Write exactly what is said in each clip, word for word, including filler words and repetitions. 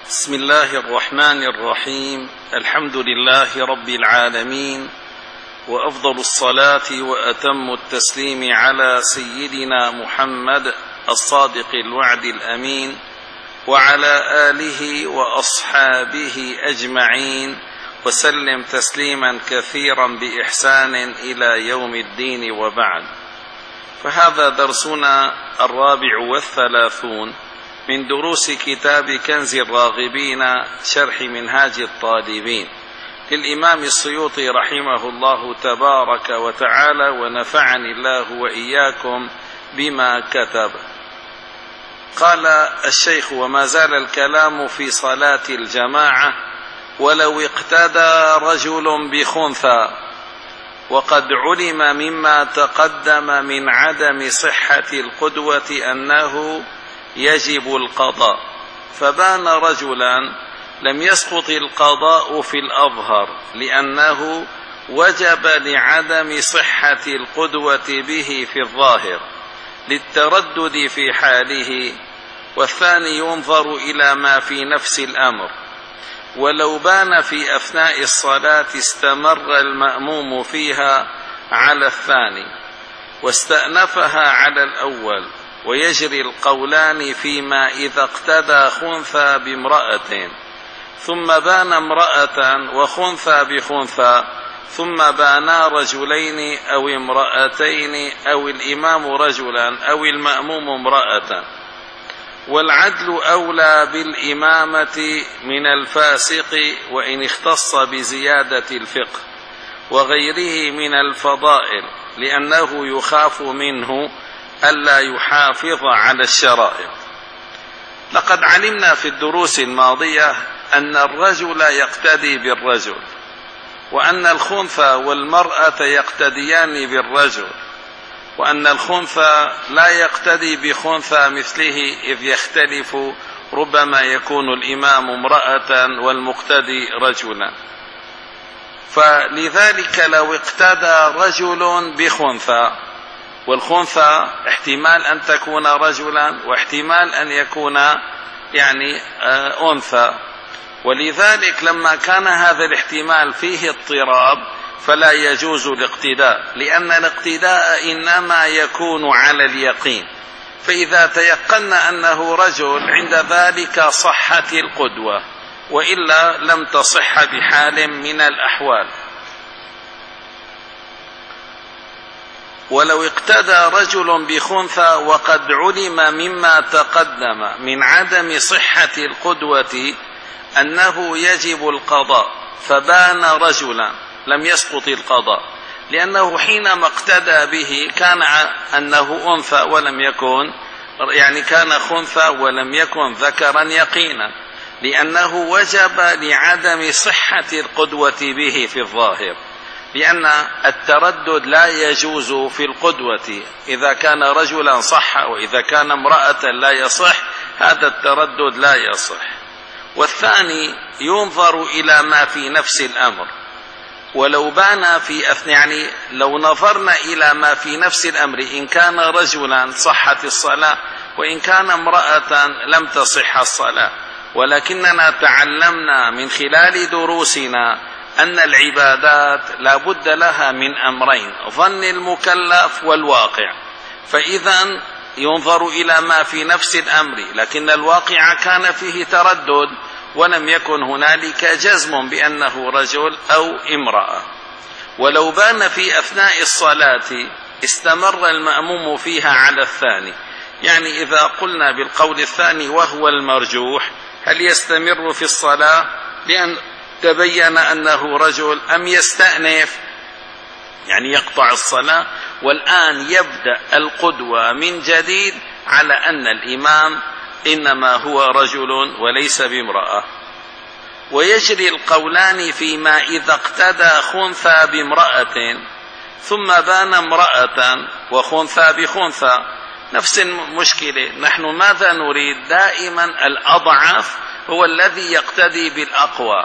بسم الله الرحمن الرحيم. الحمد لله رب العالمين، وأفضل الصلاة وأتم التسليم على سيدنا محمد الصادق الوعد الأمين، وعلى آله وأصحابه أجمعين، وسلم تسليما كثيرا بإحسان إلى يوم الدين، وبعد. فهذا درسنا الرابع والثلاثون من دروس كتاب كنز الراغبين شرح منهاج الطالبين للإمام السيوطي رحمه الله تبارك وتعالى، ونفعني الله وإياكم بما كتب. قال الشيخ: وما زال الكلام في صلاة الجماعة ولو اقتدى رجل بخنثى، وقد علم مما تقدم من عدم صحة القدوة أنه يجب القضاء، فبان رجلا لم يسقط القضاء في الأظهر لأنه وجب لعدم صحة القدوة به في الظاهر للتردد في حاله، والثاني ينظر إلى ما في نفس الأمر، ولو بان في أثناء الصلاة استمر المأموم فيها على الثاني واستأنفها على الأول. ويجري القولان فيما إذا اقتدى خنثى بامرأة ثم بان امرأة وخنثى بخنثى، ثم بانا رجلين أو امرأتين، أو الإمام رجلا أو المأموم امرأة. والعدل أولى بالإمامة من الفاسق وإن اختص بزيادة الفقه وغيره من الفضائل، لأنه يخاف منه ألا يحافظ على الشرائع. لقد علمنا في الدروس الماضية أن الرجل يقتدي بالرجل، وأن الخنثى والمرأة يقتديان بالرجل، وأن الخنثى لا يقتدي بخنثى مثله إذ يختلف، ربما يكون الإمام امرأة والمقتدي رجلا. فلذلك لو اقتدى رجل بخنثى، والخنثى احتمال أن تكون رجلا واحتمال أن يكون يعني أنثى، ولذلك لما كان هذا الاحتمال فيه اضطراب فلا يجوز الاقتداء، لأن الاقتداء إنما يكون على اليقين، فإذا تيقنا أنه رجل عند ذلك صحت القدوة، وإلا لم تصح بحال من الأحوال. ولو اقتدى رجل بخنثى وقد علم مما تقدم من عدم صحة القدوة أنه يجب القضاء، فبان رجلا لم يسقط القضاء، لأنه حينما اقتدى به كان أنه أنثى ولم يكن، يعني كان خنثى ولم يكن ذكرا يقينا، لأنه وجب لعدم صحة القدوة به في الظاهر، لأن التردد لا يجوز في القدوة، إذا كان رجلا صح وإذا كان امرأة لا يصح، هذا التردد لا يصح. والثاني ينظر إلى ما في نفس الأمر، ولو بان في أثناء، يعني لو نظرنا إلى ما في نفس الأمر، إن كان رجلا صحت الصلاة، وإن كان امرأة لم تصح الصلاة. ولكننا تعلمنا من خلال دروسنا أن العبادات لا بد لها من أمرين: ظن المكلف والواقع. فإذا ينظر إلى ما في نفس الأمر، لكن الواقع كان فيه تردد ولم يكن هنالك جزم بأنه رجل أو امرأة. ولو بان في أثناء الصلاة استمر المأموم فيها على الثاني، يعني إذا قلنا بالقول الثاني وهو المرجوح، هل يستمر في الصلاة لأن تبين أنه رجل أم يستأنف، يعني يقطع الصلاة، والآن يبدأ القدوة من جديد على أن الإمام إنما هو رجل وليس بامرأة. ويجري القولان فيما إذا اقتدى خنثى بامرأة ثم بان امرأة وخنثى بخنثى، نفس المشكلة. نحن ماذا نريد؟ دائما الأضعف هو الذي يقتدي بالأقوى،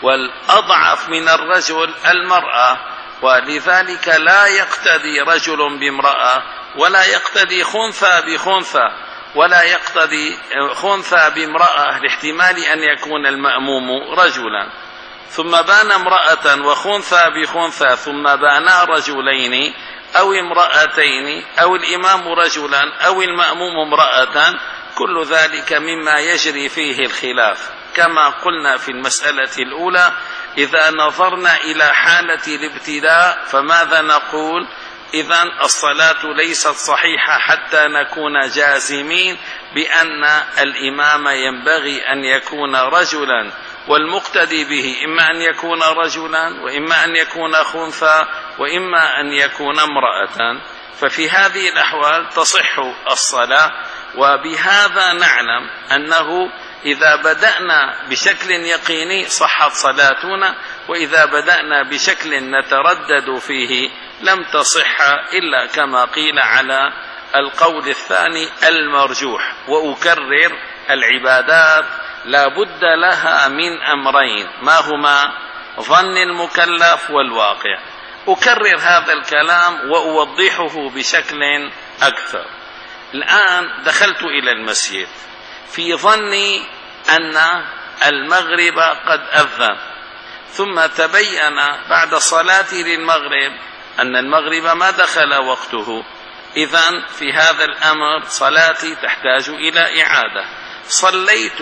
والأضعف من الرجل المرأة، ولذلك لا يقتدي رجل بامرأة ولا يقتدي خنثى بخنثى، ولا يقتضي خنثى بامرأة لاحتمال أن يكون المأموم رجلا، ثم بان امرأة وخنثى بخنثى ثم بانا رجلين أو امرأتين أو الإمام رجلا أو المأموم امرأة، كل ذلك مما يجري فيه الخلاف. كما قلنا في المسألة الأولى، إذا نظرنا إلى حالة الابتداء فماذا نقول؟ إذن الصلاة ليست صحيحة حتى نكون جازمين بأن الإمام ينبغي أن يكون رجلا، والمقتدي به إما أن يكون رجلا وإما أن يكون خنثى وإما أن يكون امرأة. ففي هذه الأحوال تصح الصلاة. وبهذا نعلم أنه إذا بدأنا بشكل يقيني صحت صلاتنا، وإذا بدأنا بشكل نتردد فيه لم تصح إلا كما قيل على القول الثاني المرجوح. وأكرر، العبادات لا بد لها من أمرين، ما هما؟ ظن المكلف والواقع. أكرر هذا الكلام وأوضحه بشكل أكثر. الآن دخلت إلى المسجد في ظني أن المغرب قد أذن، ثم تبين بعد صلاتي للمغرب أن المغرب ما دخل وقته، إذن في هذا الأمر صلاتي تحتاج إلى إعادة. صليت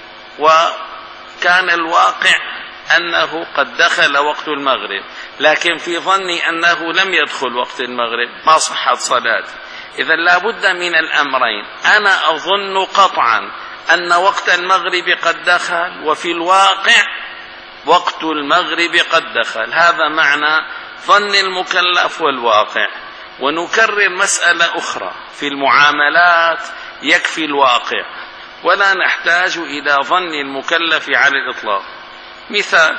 وكان الواقع أنه قد دخل وقت المغرب، لكن في ظني أنه لم يدخل وقت المغرب، ما صحت صلاتي. إذن لا بد من الأمرين، أنا أظن قطعا أن وقت المغرب قد دخل، وفي الواقع وقت المغرب قد دخل. هذا معنى ظن المكلف والواقع. ونكرر مسألة أخرى، في المعاملات يكفي الواقع ولا نحتاج إلى ظن المكلف على الإطلاق. مثال،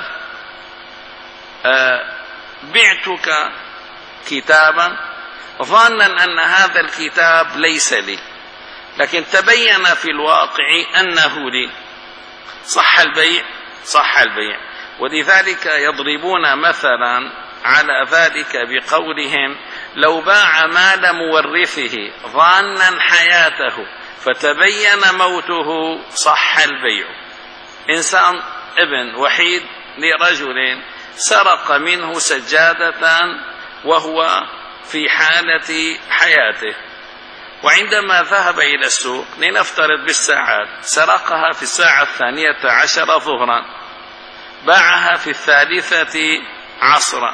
آه بعتك كتابا ظانا أن هذا الكتاب ليس لي، لكن تبين في الواقع أنه لي، صح البيع؟ صح البيع. ولذلك يضربون مثلا على ذلك بقولهم: لو باع مال مورثه ظانا حياته فتبين موته صح البيع. إنسان ابن وحيد لرجل سرق منه سجادة وهو في حالة حياته، وعندما ذهب إلى السوق لنفترض بالساعات سرقها في الساعة الثانية عشر ظهرا، باعها في الثالثة عصرا،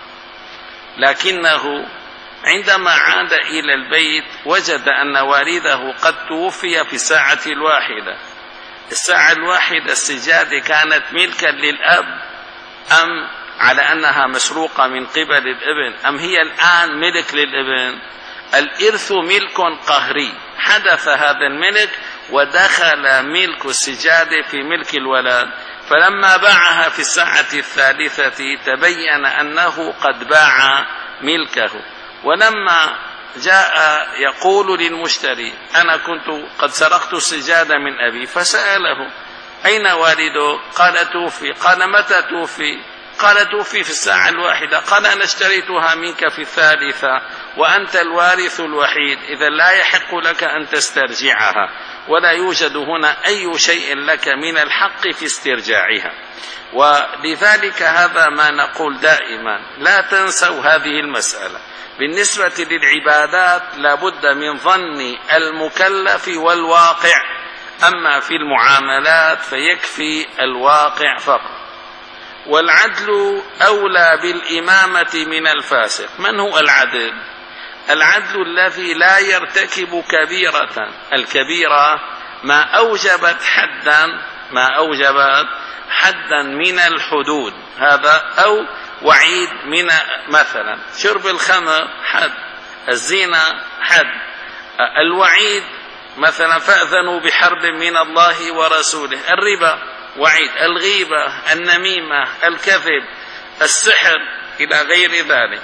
لكنه عندما عاد إلى البيت وجد أن والده قد توفي في الساعة الواحدة. الساعة الواحدة السجادة كانت ملكا للأب أم على أنها مسروقة من قبل الابن، أم هي الآن ملك للابن؟ الإرث ملك قهري، حدث هذا الملك ودخل ملك السجادة في ملك الولد، فلما باعها في الساعة الثالثة تبين أنه قد باع ملكه. ولما جاء يقول للمشتري: أنا كنت قد سرقت السجادة من أبي، فسأله: أين والده؟ قال: توفي. قال: متى توفي؟ قال: توفي في الساعة الواحدة. قال: أنا اشتريتها منك في الثالثة وأنت الوارث الوحيد، إذا لا يحق لك أن تسترجعها، ولا يوجد هنا أي شيء لك من الحق في استرجاعها. ولذلك هذا ما نقول دائما، لا تنسوا هذه المسألة. بالنسبة للعبادات لابد من ظن المكلف والواقع، أما في المعاملات فيكفي الواقع فقط. والعدل أولى بالإمامة من الفاسق. من هو العدل؟ العدل الذي لا يرتكب كبيرة. الكبيرة ما أوجبت حدا ما أوجبت حدا من الحدود، هذا أو وعيد من مثلا شرب الخمر حد، الزنا حد، الوعيد مثلا فأذنوا بحرب من الله ورسوله، الربا وعيد، الغيبة، النميمة، الكذب، السحر إلى غير ذلك.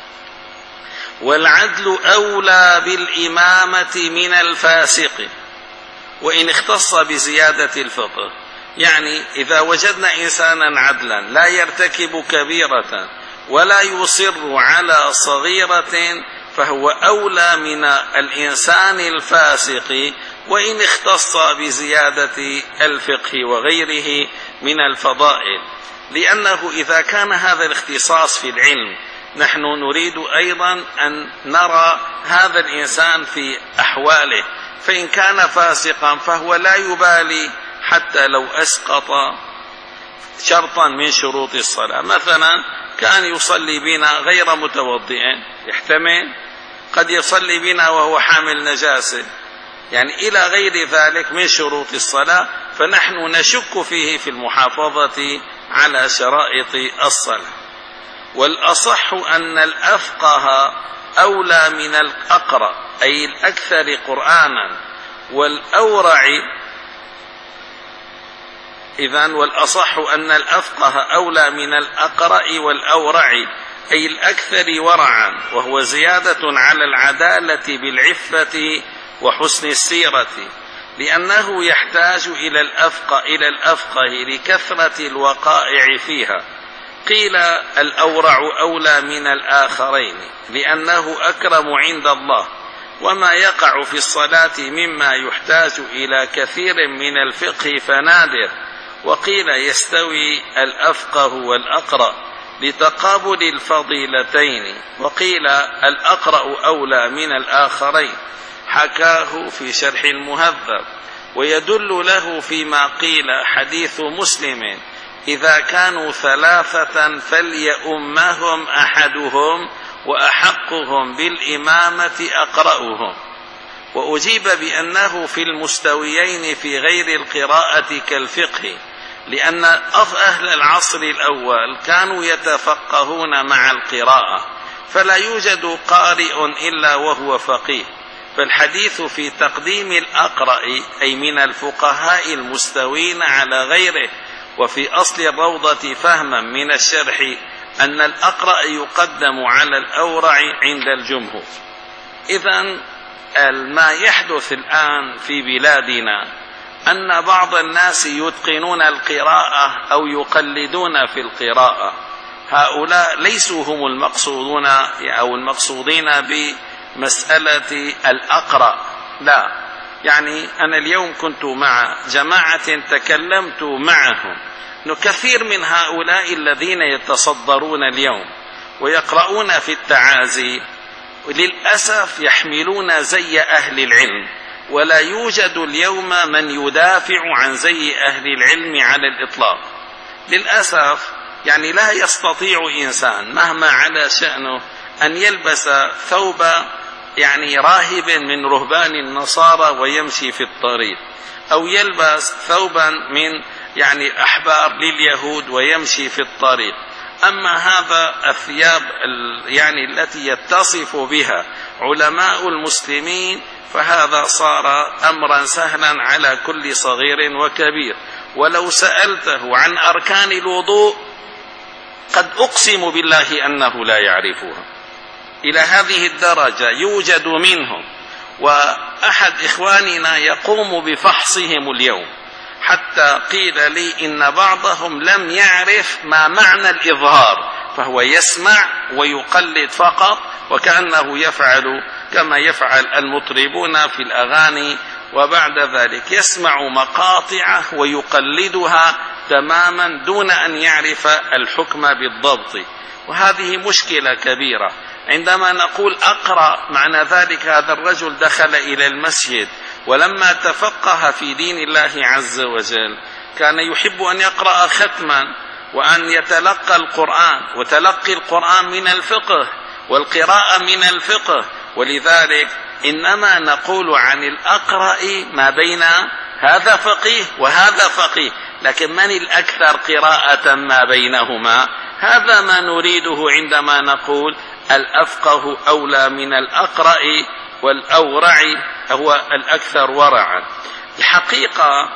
والعدل أولى بالإمامة من الفاسق وإن اختص بزيادة الفقه. يعني إذا وجدنا إنسانا عدلا لا يرتكب كبيرة ولا يصر على صغيرة فهو أولى من الإنسان الفاسق، وإن اختص بزيادة الفقه وغيره من الفضائل، لأنه إذا كان هذا الاختصاص في العلم نحن نريد أيضا أن نرى هذا الإنسان في أحواله، فإن كان فاسقا فهو لا يبالي حتى لو أسقط شرطا من شروط الصلاة. مثلا كان يصلي بنا غير متوضئ، يحتمل قد يصلي بنا وهو حامل نجاسة، يعني إلى غير ذلك من شروط الصلاة، فنحن نشك فيه في المحافظة على شرائط الصلاة. والأصح أن الأفقه أولى من الأقرأ، أي الأكثر قرآنا، والأورع إذن والأصح أن الأفقه أولى من الأقرأ والأورع، أي الأكثر ورعا، وهو زيادة على العدالة بالعفة وحسن السيرة، لأنه يحتاج إلى الأفقه إلى الأفقه لكثرة الوقائع فيها. قيل الأورع أولى من الآخرين لأنه أكرم عند الله، وما يقع في الصلاة مما يحتاج إلى كثير من الفقه فنادر. وقيل يستوي الأفقه والأقرأ لتقابل الفضيلتين، وقيل الأقرأ أولى من الآخرين، حكاه في شرح المهذب. ويدل له فيما قيل حديث مسلم: إذا كانوا ثلاثة فليؤمهم أحدهم وأحقهم بالإمامة أقرأهم. وأجيب بأنه في المستويين في غير القراءة كالفقه، لأن أهل العصر الأول كانوا يتفقهون مع القراءة، فلا يوجد قارئ إلا وهو فقيه، فالحديث في تقديم الأقرأ أي من الفقهاء المستوين على غيره. وفي أصل الروضة فهما من الشرح أن الأقرأ يقدم على الأورع عند الجمهور. إذن ما يحدث الآن في بلادنا أن بعض الناس يتقنون القراءة أو يقلدون في القراءة، هؤلاء ليسوا هم المقصودون أو المقصودين بمسألة الأقرأ، لا. يعني أنا اليوم كنت مع جماعة تكلمت معهم، أن كثير من هؤلاء الذين يتصدرون اليوم ويقرؤون في التعازي للأسف يحملون زي أهل العلم، ولا يوجد اليوم من يدافع عن زي أهل العلم على الإطلاق. للأسف يعني لا يستطيع إنسان مهما على شأنه أن يلبس ثوب يعني راهب من رهبان النصارى ويمشي في الطريق، أو يلبس ثوبا من يعني أحبار لليهود ويمشي في الطريق. أما هذا الثياب يعني التي يتصف بها علماء المسلمين فهذا صار أمرا سهلا على كل صغير وكبير. ولو سألته عن أركان الوضوء قد أقسم بالله أنه لا يعرفها، إلى هذه الدرجة يوجد منهم. وأحد إخواننا يقوم بفحصهم اليوم، حتى قيل لي إن بعضهم لم يعرف ما معنى الإظهار، فهو يسمع ويقلد فقط، وكأنه يفعل كما يفعل المطربون في الأغاني، وبعد ذلك يسمع مقاطع ويقلدها تماما دون أن يعرف الحكم بالضبط. وهذه مشكلة كبيرة. عندما نقول أقرأ معنى ذلك هذا الرجل دخل إلى المسجد ولما تفقه في دين الله عز وجل كان يحب أن يقرأ ختما وأن يتلقى القرآن، وتلقي القرآن من الفقه والقراءة من الفقه. ولذلك إنما نقول عن الأقرأ ما بين هذا فقيه وهذا فقيه، لكن من الأكثر قراءة ما بينهما؟ هذا ما نريده عندما نقول الأفقه أولى من الأقرأ والأورع هو الأكثر ورعا. الحقيقة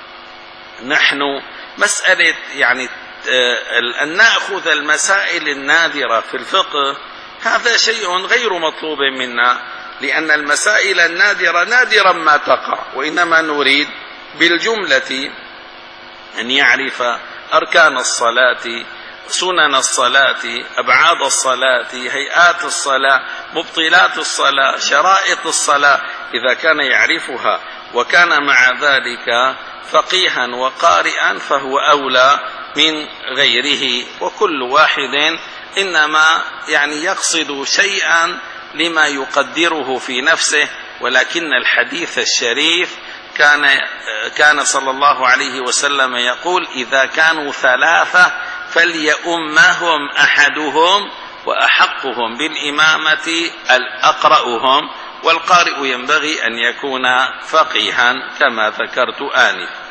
نحن مسألة يعني أن نأخذ المسائل النادرة في الفقه هذا شيء غير مطلوب منا، لأن المسائل النادرة نادرا ما تقع، وإنما نريد بالجملة أن يعرف أركان الصلاة، سنن الصلاة، أبعاد الصلاة، هيئات الصلاة، مبطلات الصلاة، شرائط الصلاة إذا كان يعرفها، وكان مع ذلك فقيها وقارئا فهو أولى من غيره، وكل واحد إنما يعني يقصد شيئا لما يقدره في نفسه. ولكن الحديث الشريف كان كان صلى الله عليه وسلم يقول: إذا كانوا ثلاثة فليؤمهم أحدهم، وأحقهم بالإمامة الأقرأهم، والقارئ ينبغي أن يكون فقيها كما ذكرت آنفا.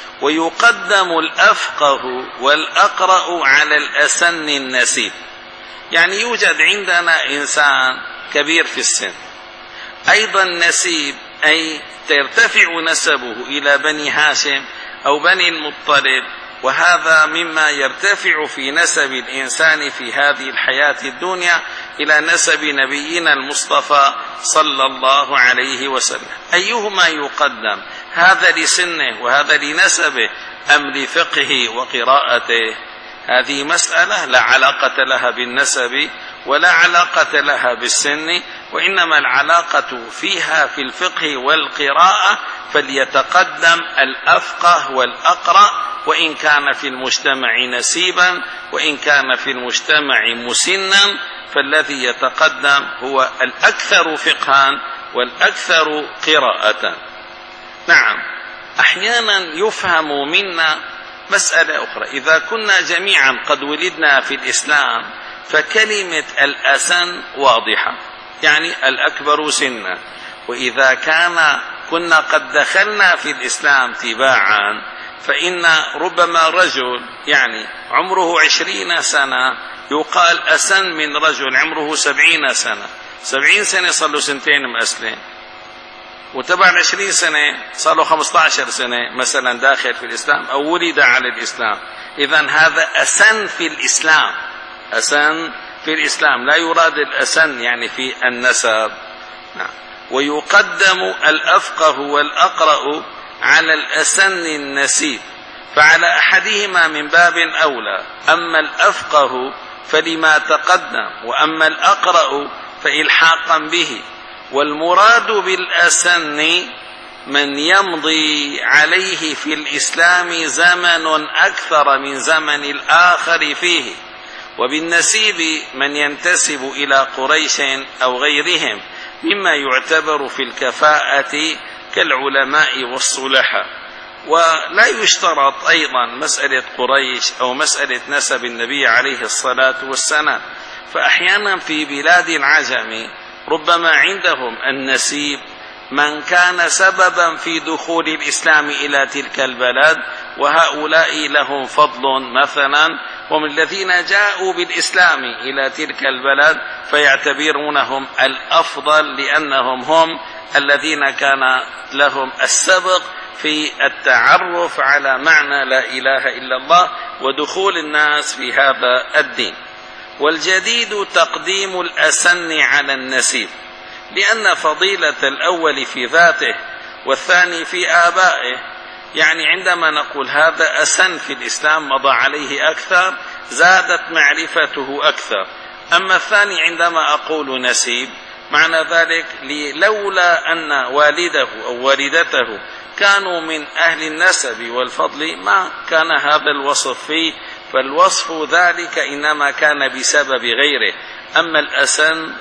ويقدم الأفقه والأقرأ على الأسن النسيب، يعني يوجد عندنا إنسان كبير في السن أيضا نسيب، أي ترتفع نسبه إلى بني هاشم أو بني المطلب، وهذا مما يرتفع في نسب الإنسان في هذه الحياة الدنيا إلى نسب نبينا المصطفى صلى الله عليه وسلم. أيهما يقدم، هذا لسنه وهذا لنسبه أم لفقهه وقراءته؟ هذه مسألة لا علاقة لها بالنسب ولا علاقة لها بالسن، وإنما العلاقة فيها في الفقه والقراءة، فليتقدم الأفقه والأقرأ، وإن كان في المجتمع نسيبا وإن كان في المجتمع مسنا، فالذي يتقدم هو الأكثر فقها والأكثر قراءة. نعم، أحيانا يفهم منا مسألة أخرى، إذا كنا جميعا قد ولدنا في الإسلام فكلمة الأسن واضحة، يعني الأكبر سنا، وإذا كان كنا قد دخلنا في الإسلام تباعا فإن ربما رجل يعني عمره عشرين سنة يقال أسن من رجل عمره سبعين سنة، سبعين سنة صار له سنتين مأسلم، وتبع عشرين سنة صار له خمسة عشر سنة مثلا داخل في الإسلام أو ولد على الإسلام. إذن هذا أسن في الإسلام، أسن في الإسلام، لا يراد الأسن يعني في النسب. نعم. ويقدم الأفقه والأقرأ على الأسن النسيب، فعلى أحدهما من باب أولى، أما الأفقه فلما تقدم، وأما الأقرأ فإلحاقا به. والمراد بالأسن من يمضي عليه في الإسلام زمن أكثر من زمن الآخر فيه، وبالنسيب من ينتسب إلى قريش أو غيرهم مما يعتبر في الكفاءة كالعلماء والصلحاء. ولا يشترط أيضا مسألة قريش أو مسألة نسب النبي عليه الصلاة والسلام، فأحيانا في بلاد العجم ربما عندهم النسيب من كان سببا في دخول الإسلام إلى تلك البلد، وهؤلاء لهم فضل مثلا، ومن الذين جاءوا بالإسلام إلى تلك البلد فيعتبرونهم الأفضل لأنهم هم الذين كان لهم السبق في التعرف على معنى لا إله إلا الله ودخول الناس في هذا الدين. والجديد تقديم الأسن على النسيب، لأن فضيلة الأول في ذاته والثاني في آبائه، يعني عندما نقول هذا أسن في الإسلام مضى عليه أكثر زادت معرفته أكثر، أما الثاني عندما أقول نسيب معنى ذلك لولا أن والده أو والدته كانوا من أهل النسب والفضل ما كان هذا الوصف فيه، فالوصف ذلك إنما كان بسبب غيره، أما الأسن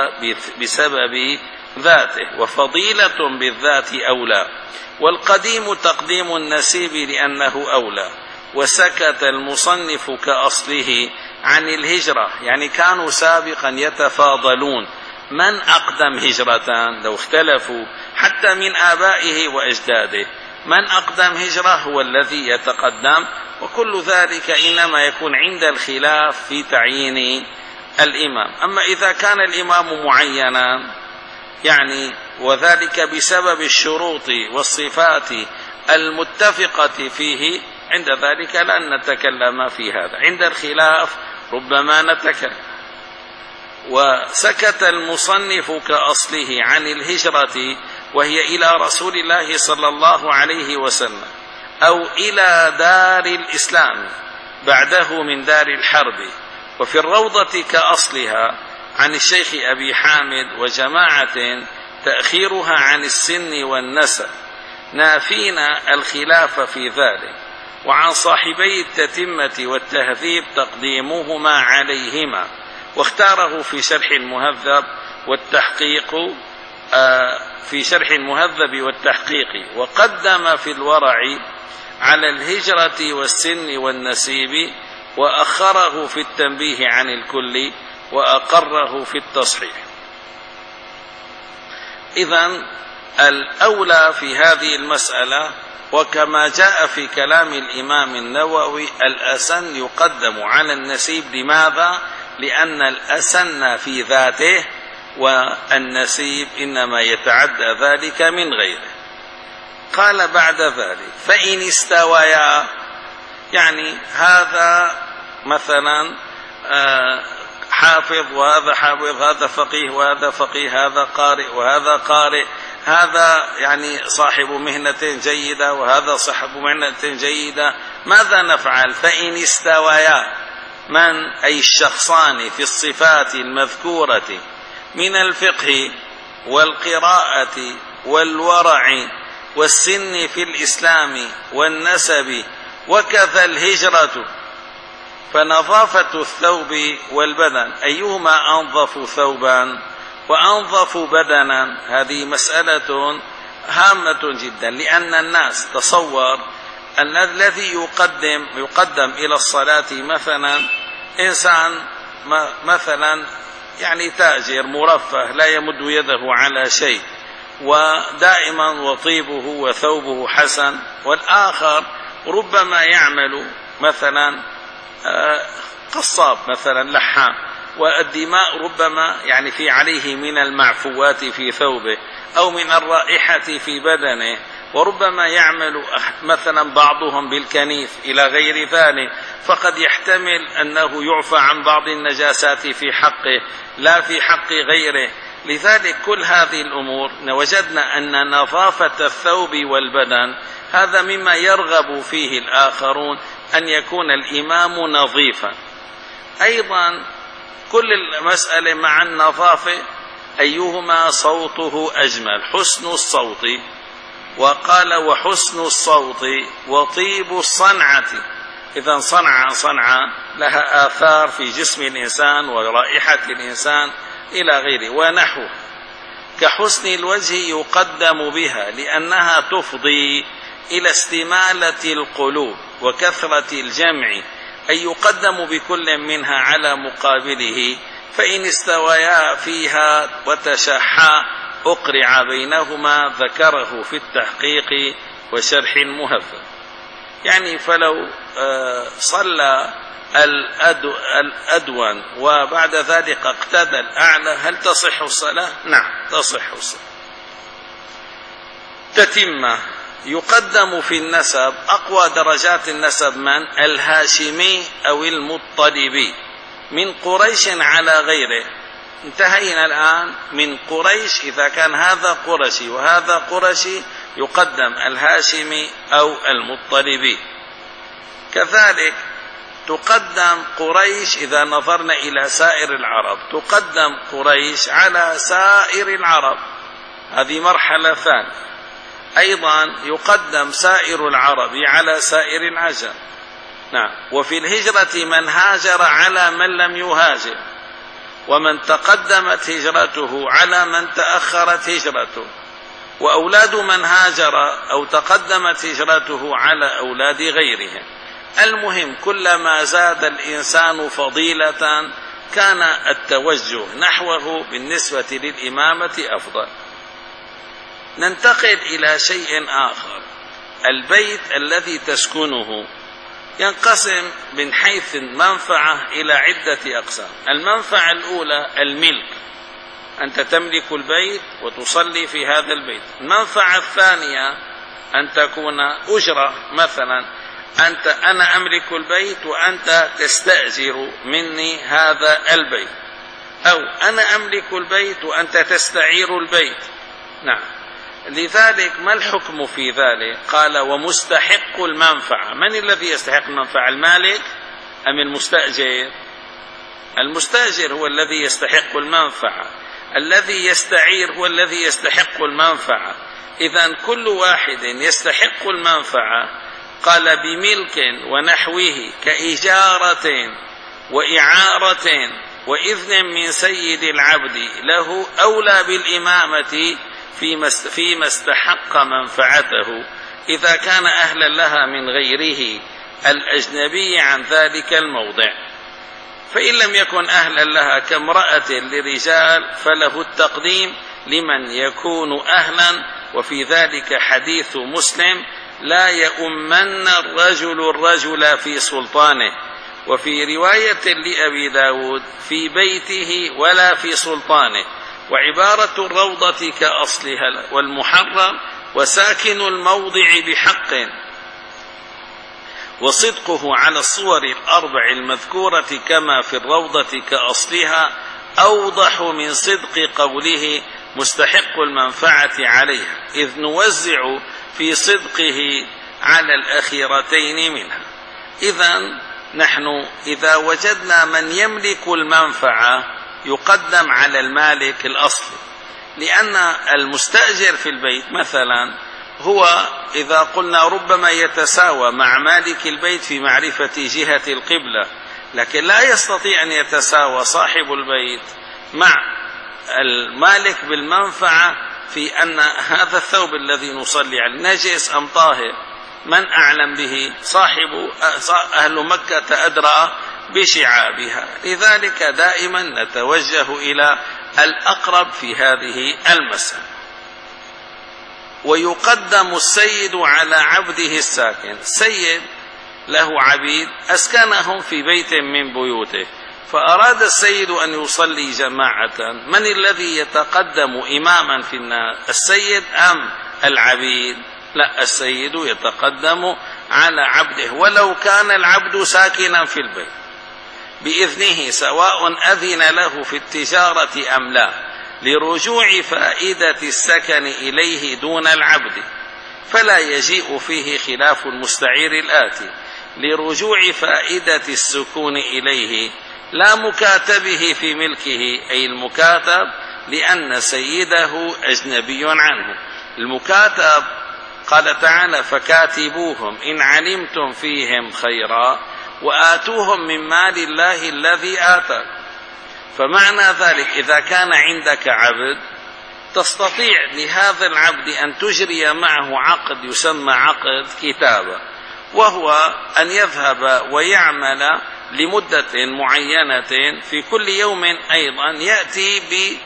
فبسبب ذاته، وفضيلة بالذات أولى. والقديم تقديم النسيب لأنه أولى. وسكت المصنف كأصله عن الهجرة، يعني كانوا سابقا يتفاضلون من أقدم هجرة، لو اختلفوا حتى من آبائه وأجداده من أقدم هجرة هو الذي يتقدم، وكل ذلك إنما يكون عند الخلاف في تعيين الإمام. أما إذا كان الإمام معينا يعني وذلك بسبب الشروط والصفات المتفقة فيه، عند ذلك لن نتكلم في هذا، عند الخلاف ربما نتكلم. وسكت المصنف كأصله عن الهجرة وهي إلى رسول الله صلى الله عليه وسلم أو إلى دار الإسلام بعده من دار الحرب. وفي الروضة كأصلها عن الشيخ أبي حامد وجماعة تأخيرها عن السن والنسب، نافين الخلاف في ذلك. وعن صاحبي التتمة والتهذيب تقديمهما عليهما، واختاره في شرح المهذب والتحقيق في شرح المهذب والتحقيق، وقدم في الورع على الهجرة والسن والنسيب، وأخره في التنبيه عن الكل، وأقره في التصحيح. إذن الأولى في هذه المسألة، وكما جاء في كلام الإمام النووي، الأسن يقدم على النسيب. لماذا؟ لأن الأسن في ذاته، والنسيب إنما يتعدى ذلك من غيره. قال بعد ذلك: فإن استويا، يعني هذا مثلا حافظ وهذا حافظ، هذا فقيه وهذا فقيه، هذا قارئ وهذا قارئ، هذا يعني صاحب مهنة جيدة وهذا صاحب مهنة جيدة، ماذا نفعل؟ فإن استويا، من أي الشخصان في الصفات المذكورة من الفقه والقراءة والورع والسن في الإسلام والنسب وكذا الهجرة، فنظافة الثوب والبدن، أيهما أنظف ثوبا وأنظف بدنا؟ هذه مسألة هامة جدا، لأن الناس تصور أن الذي يقدم يقدم إلى الصلاة مثلا إنسان مثلا يعني تاجر مرفه لا يمد يده على شيء، ودائما وطيبه وثوبه حسن، والآخر ربما يعمل مثلا قصاب مثلا لحام، والدماء ربما يعني في عليه من المعفوات في ثوبه أو من الرائحة في بدنه، وربما يعمل مثلا بعضهم بالكنيف إلى غير ذلك، فقد يحتمل أنه يعفى عن بعض النجاسات في حقه لا في حق غيره. لذلك كل هذه الأمور وجدنا أن نظافة الثوب والبدن هذا مما يرغب فيه الآخرون، أن يكون الإمام نظيفا. أيضا كل المسألة مع النظافة أيهما صوته أجمل، حسن الصوت، وقال وحسن الصوت وطيب الصنعة. إذا صنعة صنعة لها آثار في جسم الإنسان ورائحة الإنسان إلى غيره، ونحو كحسن الوجه يقدم بها لأنها تفضي إلى استمالة القلوب وكثرة الجمع، أي يقدم بكل منها على مقابله، فإن استويا فيها وتشحا أقرع بينهما، ذكره في التحقيق وشرح المهذب. يعني فلو صلى الأدون وبعد ذلك اقتدى الأعلى، هل تصح الصلاة؟ نعم تصح الصلاة. تتمة يقدم في النسب، أقوى درجات النسب من؟ الهاشمي أو المطلبي من قريش على غيره. انتهينا الآن من قريش، إذا كان هذا قرشي وهذا قرشي يقدم الهاشمي أو المطلبي. كذلك تقدم قريش إذا نظرنا إلى سائر العرب، تقدم قريش على سائر العرب، هذه مرحلة ثانية. أيضا يقدم سائر العرب على سائر العجم. نعم. وفي الهجرة من هاجر على من لم يهاجر، ومن تقدمت هجرته على من تأخرت هجرته، وأولاد من هاجر أو تقدمت هجرته على أولاد غيرهم. المهم كلما زاد الإنسان فضيلة كان التوجه نحوه بالنسبة للإمامة أفضل. ننتقل إلى شيء آخر، البيت الذي تسكنه ينقسم من حيث المنفعة إلى عدة أقسام. المنفعة الأولى الملك، أنت تملك البيت وتصلي في هذا البيت. المنفعة الثانية أن تكون أجرة، مثلا أنت أنا أملك البيت وأنت تستأجر مني هذا البيت، أو أنا أملك البيت وأنت تستعير البيت. نعم. لذلك ما الحكم في ذلك؟ قال ومستحق المنفعة. من الذي يستحق المنفعة، المالك أم المستأجر؟ المستأجر هو الذي يستحق المنفعة، الذي يستعير هو الذي يستحق المنفعة. إذن كل واحد يستحق المنفعة قال بملك ونحوه كإجارة وإعارة وإذن من سيد العبد له أولى بالإمامة فيما استحق منفعته إذا كان أهلا لها من غيره الأجنبي عن ذلك الموضع. فإن لم يكن أهلا لها كامرأة لرجال فله التقديم لمن يكون أهلا. وفي ذلك حديث مسلم: لا يؤمن الرجل الرجل في سلطانه. وفي رواية لأبي داود: في بيته ولا في سلطانه. وعبارة الروضة كأصلها والمحرم وساكن الموضع بحق، وصدقه على الصور الأربع المذكورة كما في الروضة كأصلها أوضح من صدق قوله مستحق المنفعة عليها، إذ نوزع في صدقه على الأخيرتين منها. إذن نحن إذا وجدنا من يملك المنفعة يقدم على المالك الأصلي، لأن المستأجر في البيت مثلا هو إذا قلنا ربما يتساوى مع مالك البيت في معرفة جهة القبلة، لكن لا يستطيع أن يتساوى صاحب البيت مع المالك بالمنفعة في أن هذا الثوب الذي نصلي عليه نجس أم طاهر. من أعلم به؟ صاحب أهل مكة أدرى بشعابها. لذلك دائما نتوجه إلى الأقرب في هذه المسألة. ويقدم السيد على عبده الساكن. السيد له عبيد أسكنهم في بيت من بيوته، فأراد السيد أن يصلي جماعة، من الذي يتقدم إماما في الناس؟ السيد أم العبيد؟ لا، السيد يتقدم على عبده ولو كان العبد ساكنا في البيت بإذنه، سواء أذن له في التجارة أم لا، لرجوع فائدة السكن إليه دون العبد، فلا يجيء فيه خلاف المستعير الآتي: لرجوع فائدة السكون إليه لا مكاتبه في ملكه، أي المكاتب لأن سيده أجنبي عنه. المكاتب قال تعالى: فكاتبوهم إن علمتم فيهم خيرا وآتوهم من مال الله الذي آتاكم. فمعنى ذلك إذا كان عندك عبد تستطيع لهذا العبد أن تجري معه عقد يسمى عقد كتابة، وهو أن يذهب ويعمل لمدة معينة في كل يوم أيضا يأتي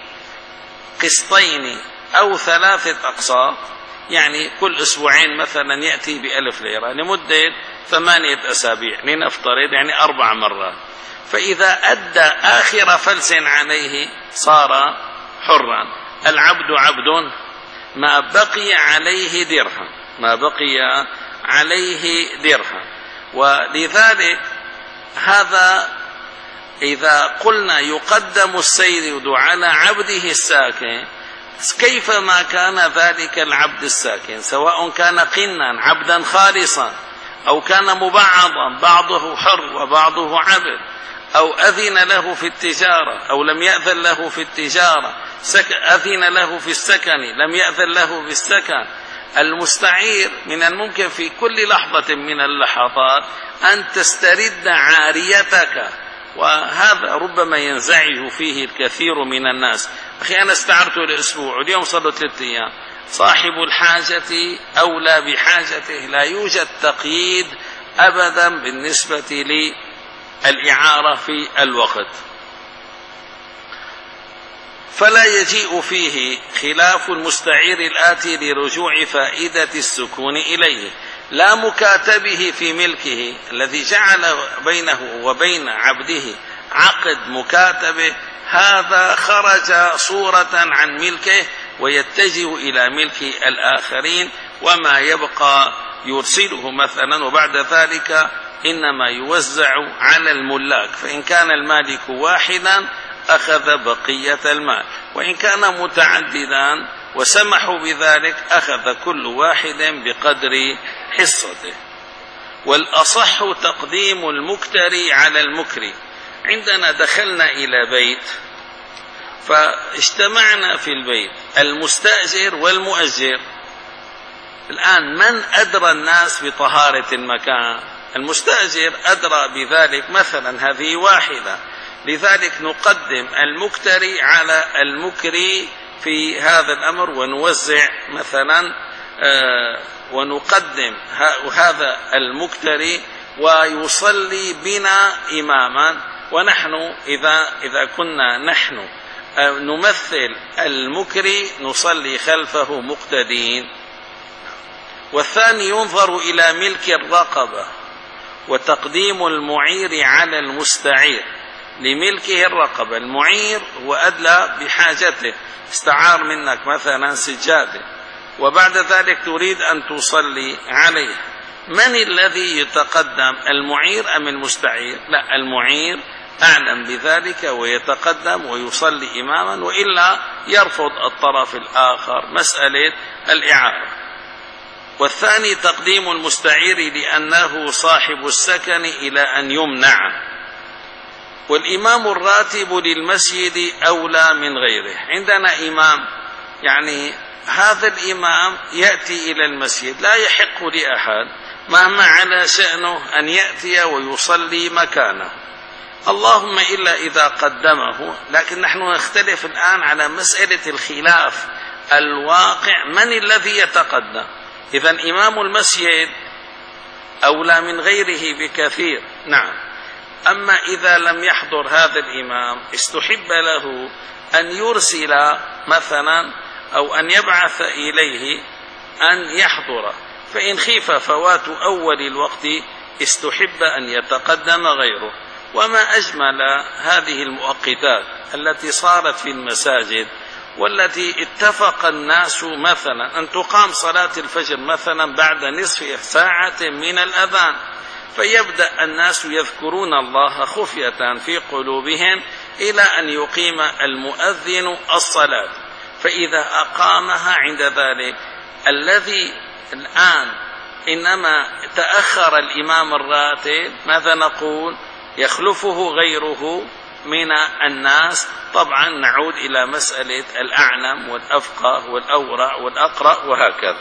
بقسطين أو ثلاثة أقساط، يعني كل أسبوعين مثلا يأتي بألف ليرة لمدة ثمانية أسابيع لنفترض، يعني أربع مرات. فإذا أدى آخر فلس عليه صار حرا. العبد عبد ما بقي عليه درهم، ما بقي عليه درهم. ولذلك هذا إذا قلنا يقدم السيد على عبده الساكن، كيفما كان ذلك العبد الساكن، سواء كان قنا عبدا خالصا أو كان مبعضا بعضه حر وبعضه عبد، أو أذن له في التجارة أو لم يأذن له في التجارة، أذن له في السكن لم يأذن له بالسكن. المستعير من الممكن في كل لحظة من اللحظات أن تسترد عاريتك، وهذا ربما ينزعج فيه الكثير من الناس. أخي أنا استعرت لأسبوع اليوم صاروا ثلاثة أيام. صاحب الحاجة أولى بحاجته، لا يوجد تقييد أبدا بالنسبة للإعارة في الوقت، فلا يجيء فيه خلاف المستعير الآتي لرجوع فائدة السكون إليه، لا مكاتبه في ملكه الذي جعل بينه وبين عبده عقد مكاتبه، هذا خرج صورة عن ملكه ويتجه إلى ملك الآخرين، وما يبقى يرسله مثلا، وبعد ذلك إنما يوزع على الملاك، فإن كان المالك واحدا أخذ بقية المال، وإن كان متعددا وسمحوا بذلك أخذ كل واحد بقدر حصته. والأصح تقديم المكتري على المكري. عندنا دخلنا إلى بيت فاجتمعنا في البيت المستأجر والمؤجر، الآن من أدرى الناس بطهارة المكان؟ المستأجر أدرى بذلك مثلا، هذه واحدة. لذلك نقدم المكتري على المكري في هذا الأمر، ونوزع مثلا آه ونقدم هذا المكتري ويصلي بنا إماما، ونحن إذا إذا كنا نحن نمثل المكري نصلي خلفه مقتدين. والثاني ينظر إلى ملك الرقبة وتقديم المعير على المستعير لملكه الرقبة. المعير هو أدلى بحاجته، استعار منك مثلا سجادة وبعد ذلك تريد أن تصلي عليه، من الذي يتقدم، المعير أم المستعير؟ لا، المعير أعلم بذلك ويتقدم ويصلي إماما، وإلا يرفض الطرف الآخر مسألة الإعارة. والثاني تقديم المستعير لأنه صاحب السكن إلى أن يمنع. والإمام الراتب للمسجد أولى من غيره. عندنا إمام، يعني هذا الإمام يأتي إلى المسجد، لا يحق لأحد مهما على شأنه أن يأتي ويصلي مكانه، اللهم إلا إذا قدمه. لكن نحن نختلف الآن على مسألة الخلاف الواقع، من الذي يتقدم؟ إذن إمام المسجد أولى من غيره بكثير، نعم. أما إذا لم يحضر هذا الإمام استحب له أن يرسل مثلا أو أن يبعث إليه أن يحضر، فإن خيف فوات أول الوقت استحب أن يتقدم غيره. وما أجمل هذه المؤقتات التي صارت في المساجد والتي اتفق الناس مثلا أن تقام صلاة الفجر مثلا بعد نصف ساعة من الأذان، فيبدأ الناس يذكرون الله خفية في قلوبهم إلى أن يقيم المؤذن الصلاة، فإذا أقامها عند ذلك الذي الآن إنما تأخر الإمام الراتب ماذا نقول؟ يخلفه غيره من الناس. طبعا نعود إلى مسألة الأعلم والأفقه والأورع والأقرأ وهكذا.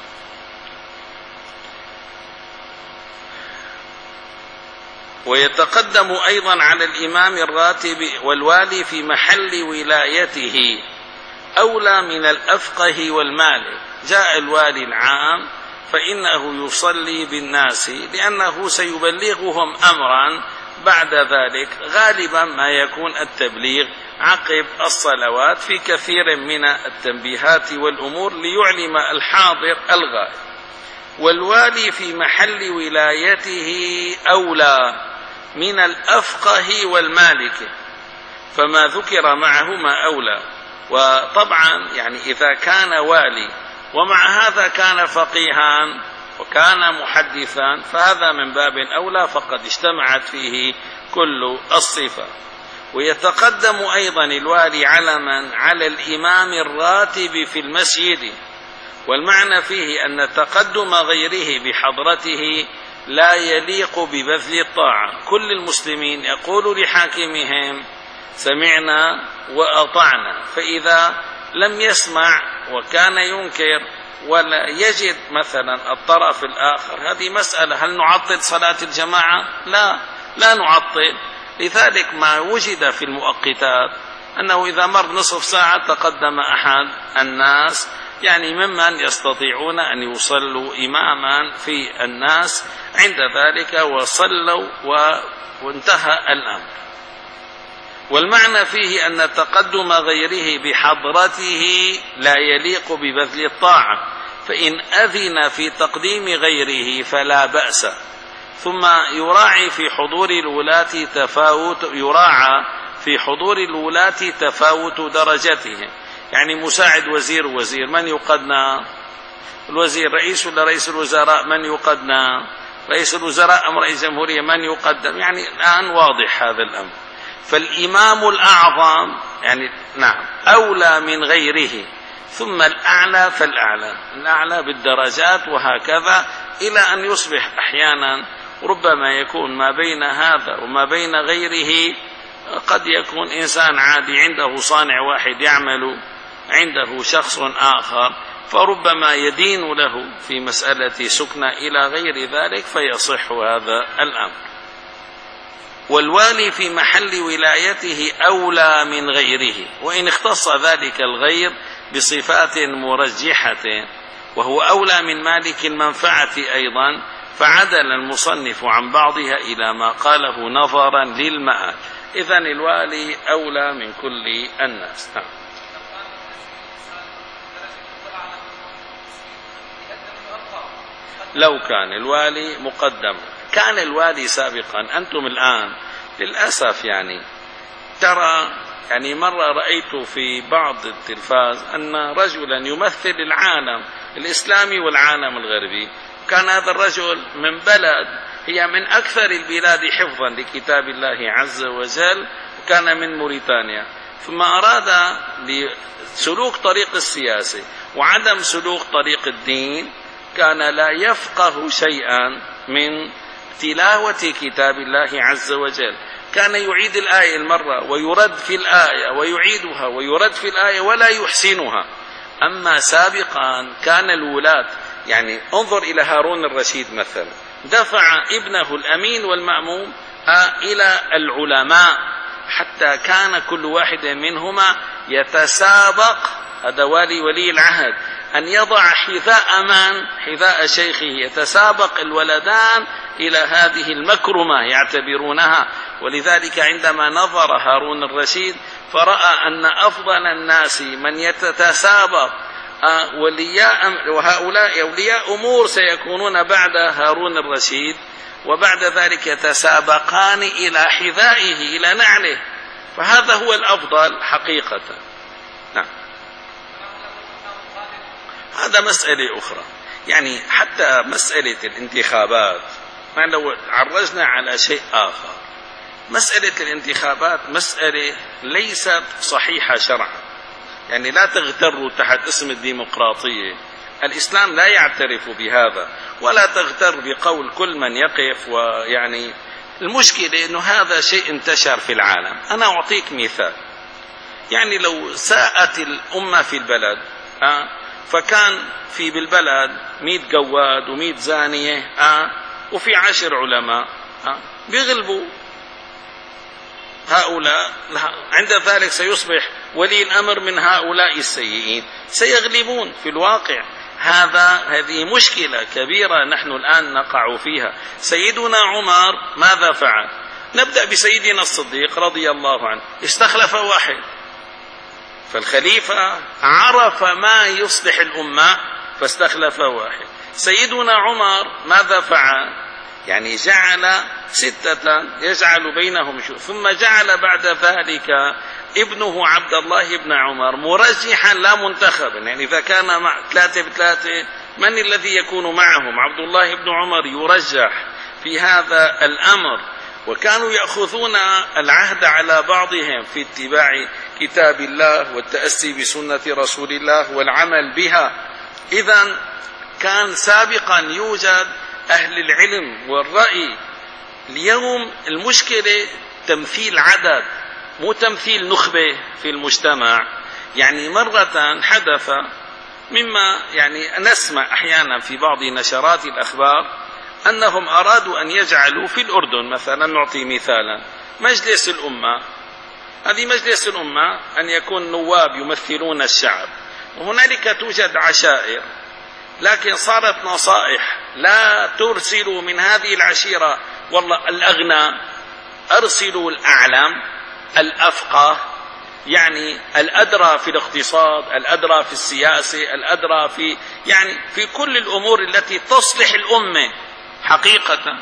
ويتقدم أيضا على الإمام الراتب والوالي في محل ولايته أولى من الأفقه والمالك. جاء الوالي العام فإنه يصلي بالناس لأنه سيبلغهم أمرا بعد ذلك، غالبا ما يكون التبليغ عقب الصلوات في كثير من التنبيهات والأمور ليعلم الحاضر الغائب. والوالي في محل ولايته أولى من الأفقه والمالك، فما ذكر معهما أولى. وطبعا يعني إذا كان والي ومع هذا كان فقيها وكان محدثا فهذا من باب أولى، فقد اجتمعت فيه كل الصفة. ويتقدم أيضا الوالي على من؟ على الإمام الراتب في المسجد. والمعنى فيه أن تقدم غيره بحضرته لا يليق ببذل الطاعة. كل المسلمين يقول لحاكمهم سمعنا وأطعنا، فإذا لم يسمع وكان ينكر ولا يجد مثلا الطرف الآخر، هذه مسألة. هل نعطل صلاة الجماعة؟ لا لا نعطل. لذلك ما وجد في المؤقتات أنه إذا مر نصف ساعة تقدم أحد الناس، يعني ممن يستطيعون أن يصلوا إماما في الناس، عند ذلك وصلوا وانتهى الأمر. والمعنى فيه أن تقدم غيره بحضرته لا يليق ببذل الطاعة، فإن أذن في تقديم غيره فلا بأس. ثم يراعي في حضور الولاة تفاوت يراعى في حضور الولاة تفاوت درجتهم، يعني مساعد وزير وزير من يقدنا؟ الوزير. رئيس ولا رئيس الوزراء من يقدنا؟ رئيس الوزراء أم رئيس الجمهورية من يقدم؟ يعني الآن واضح هذا الأمر. فالإمام الأعظم يعني نعم أولى من غيره، ثم الأعلى فالأعلى، الأعلى بالدرجات وهكذا، إلى أن يصبح أحيانا ربما يكون ما بين هذا وما بين غيره قد يكون إنسان عادي عنده صانع واحد يعمل عنده شخص آخر، فربما يدين له في مسألة سكنى إلى غير ذلك فيصح هذا الأمر. والوالي في محل ولايته أولى من غيره، وإن اختص ذلك الغير بصفات مرجحة وهو أولى من مالك المنفعة أيضا، فعدل المصنف عن بعضها إلى ما قاله نظرا للمآل. إذن الوالي أولى من كل الناس. لو كان الوالي مقدم، كان الوالي سابقا. أنتم الآن للأسف يعني ترى، يعني مرة رأيت في بعض التلفاز أن رجلا يمثل العالم الإسلامي والعالم الغربي، كان هذا الرجل من بلد هي من أكثر البلاد حفظا لكتاب الله عز وجل، وكان من موريتانيا، ثم أراد لسلوك طريق السياسة وعدم سلوك طريق الدين، كان لا يفقه شيئا من تلاوة كتاب الله عز وجل، كان يعيد الآية المرة ويرد في الآية ويعيدها ويرد في الآية ولا يحسنها. أما سابقا كان الولاة، يعني انظر إلى هارون الرشيد مثلا، دفع ابنه الأمين والمأموم إلى العلماء حتى كان كل واحد منهما يتسابق، هذا والي ولي العهد، أن يضع حذاء من حذاء شيخه، يتسابق الولدان إلى هذه المكرمة يعتبرونها. ولذلك عندما نظر هارون الرشيد فرأى أن أفضل الناس من يتسابق ولياء، وهؤلاء أولياء أمور سيكونون بعد هارون الرشيد، وبعد ذلك يتسابقان إلى حذائه إلى نعله، فهذا هو الأفضل حقيقة. نعم، هذا مسألة أخرى. يعني حتى مسألة الانتخابات، ما لو عرجنا على شيء آخر، مسألة الانتخابات مسألة ليست صحيحة شرعا، يعني لا تغتروا تحت اسم الديمقراطية، الإسلام لا يعترف بهذا، ولا تغتر بقول كل من يقف. ويعني المشكلة أنه هذا شيء انتشر في العالم. أنا أعطيك مثال، يعني لو ساءت الأمة في البلد أه فكان في بالبلد مئة جواد ومئة زانية أه وفي عشر علماء أه بيغلبوا هؤلاء، عند ذلك سيصبح ولي الأمر من هؤلاء السيئين، سيغلبون في الواقع. هذا هذه مشكلة كبيرة نحن الآن نقع فيها. سيدنا عمر ماذا فعل؟ نبدأ بسيدنا الصديق رضي الله عنه، استخلف واحد، فالخليفة عرف ما يصلح الأمة فاستخلف واحد. سيدنا عمر ماذا فعل؟ يعني جعل ستة يجعل بينهم شو، ثم جعل بعد ذلك ابنه عبد الله بن عمر مرجحا لا منتخبا، يعني إذا كان مع ثلاثة بثلاثة من الذي يكون معهم؟ عبد الله بن عمر يرجح في هذا الأمر. وكانوا يأخذون العهد على بعضهم في اتباع كتاب الله والتأسي بسنة رسول الله والعمل بها. إذن كان سابقا يوجد أهل العلم والرأي. اليوم المشكلة تمثيل عدد مو تمثيل نخبة في المجتمع. يعني مرة حدث مما يعني نسمع أحيانا في بعض نشرات الأخبار أنهم أرادوا أن يجعلوا في الأردن مثلا، نعطي مثالا، مجلس الأمة. هذه مجلس الأمة أن يكون نواب يمثلون الشعب، وهنالك توجد عشائر، لكن صارت نصائح لا ترسلوا من هذه العشيرة والله الأغنى، أرسلوا الأعلم الأفقه، يعني الأدرى في الاقتصاد، الأدرى في السياسة، الأدرى في يعني في كل الأمور التي تصلح الأمة حقيقة.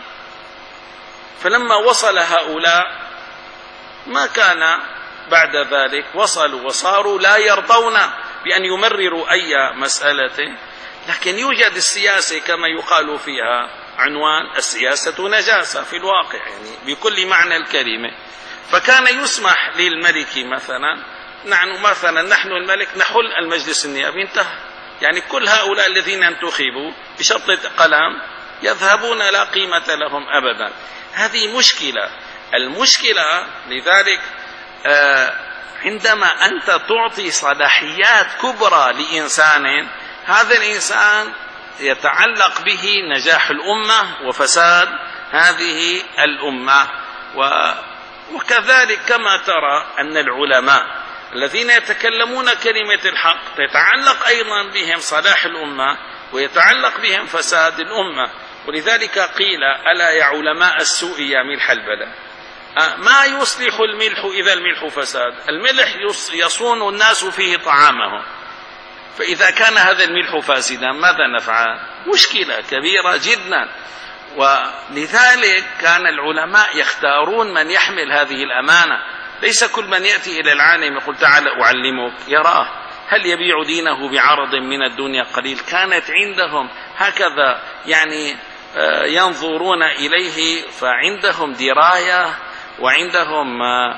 فلما وصل هؤلاء ما كان بعد ذلك، وصلوا وصاروا لا يرضون بأن يمرروا أي مسألة، لكن يوجد السياسة كما يقال فيها عنوان السياسة نجاسة في الواقع، يعني بكل معنى الكلمة. فكان يسمح للملك مثلا، نحن مثلا نحن الملك نحل المجلس النيابي، انتهى، يعني كل هؤلاء الذين انتخبوا بشطة قلم يذهبون لا قيمة لهم أبدا. هذه مشكلة. المشكلة لذلك آه عندما أنت تعطي صلاحيات كبرى لإنسان، هذا الإنسان يتعلق به نجاح الأمة وفساد هذه الأمة. وكذلك كما ترى أن العلماء الذين يتكلمون كلمة الحق تتعلق أيضا بهم صلاح الأمة ويتعلق بهم فساد الأمة. ولذلك قيل: ألا يا علماء السوء يا ملح البلد، ما يصلح الملح إذا الملح فساد؟ الملح يصون الناس فيه طعامهم، فإذا كان هذا الملح فاسدا ماذا نفعل؟ مشكلة كبيرة جدا. ولذلك كان العلماء يختارون من يحمل هذه الأمانة. ليس كل من يأتي إلى العالم يقول: تعال أعلمك، يراه هل يبيع دينه بعرض من الدنيا قليل. كانت عندهم هكذا يعني ينظرون إليه، فعندهم دراية وعندهم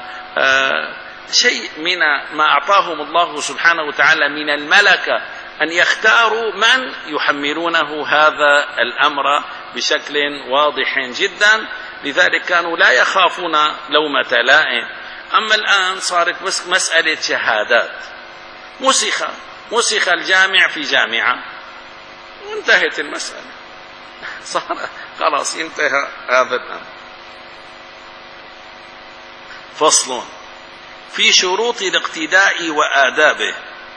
شيء من ما أعطاهم الله سبحانه وتعالى من الملكة أن يختاروا من يحملونه هذا الأمر بشكل واضح جدا. لذلك كانوا لا يخافون لومة لائم. أما الآن صارت مسألة شهادات، مسخ مسخ الجامع في جامعة وانتهت المسألة، صار خلاص انتهى هذا الأمر. فصل في شروط الاقتداء وآدابه.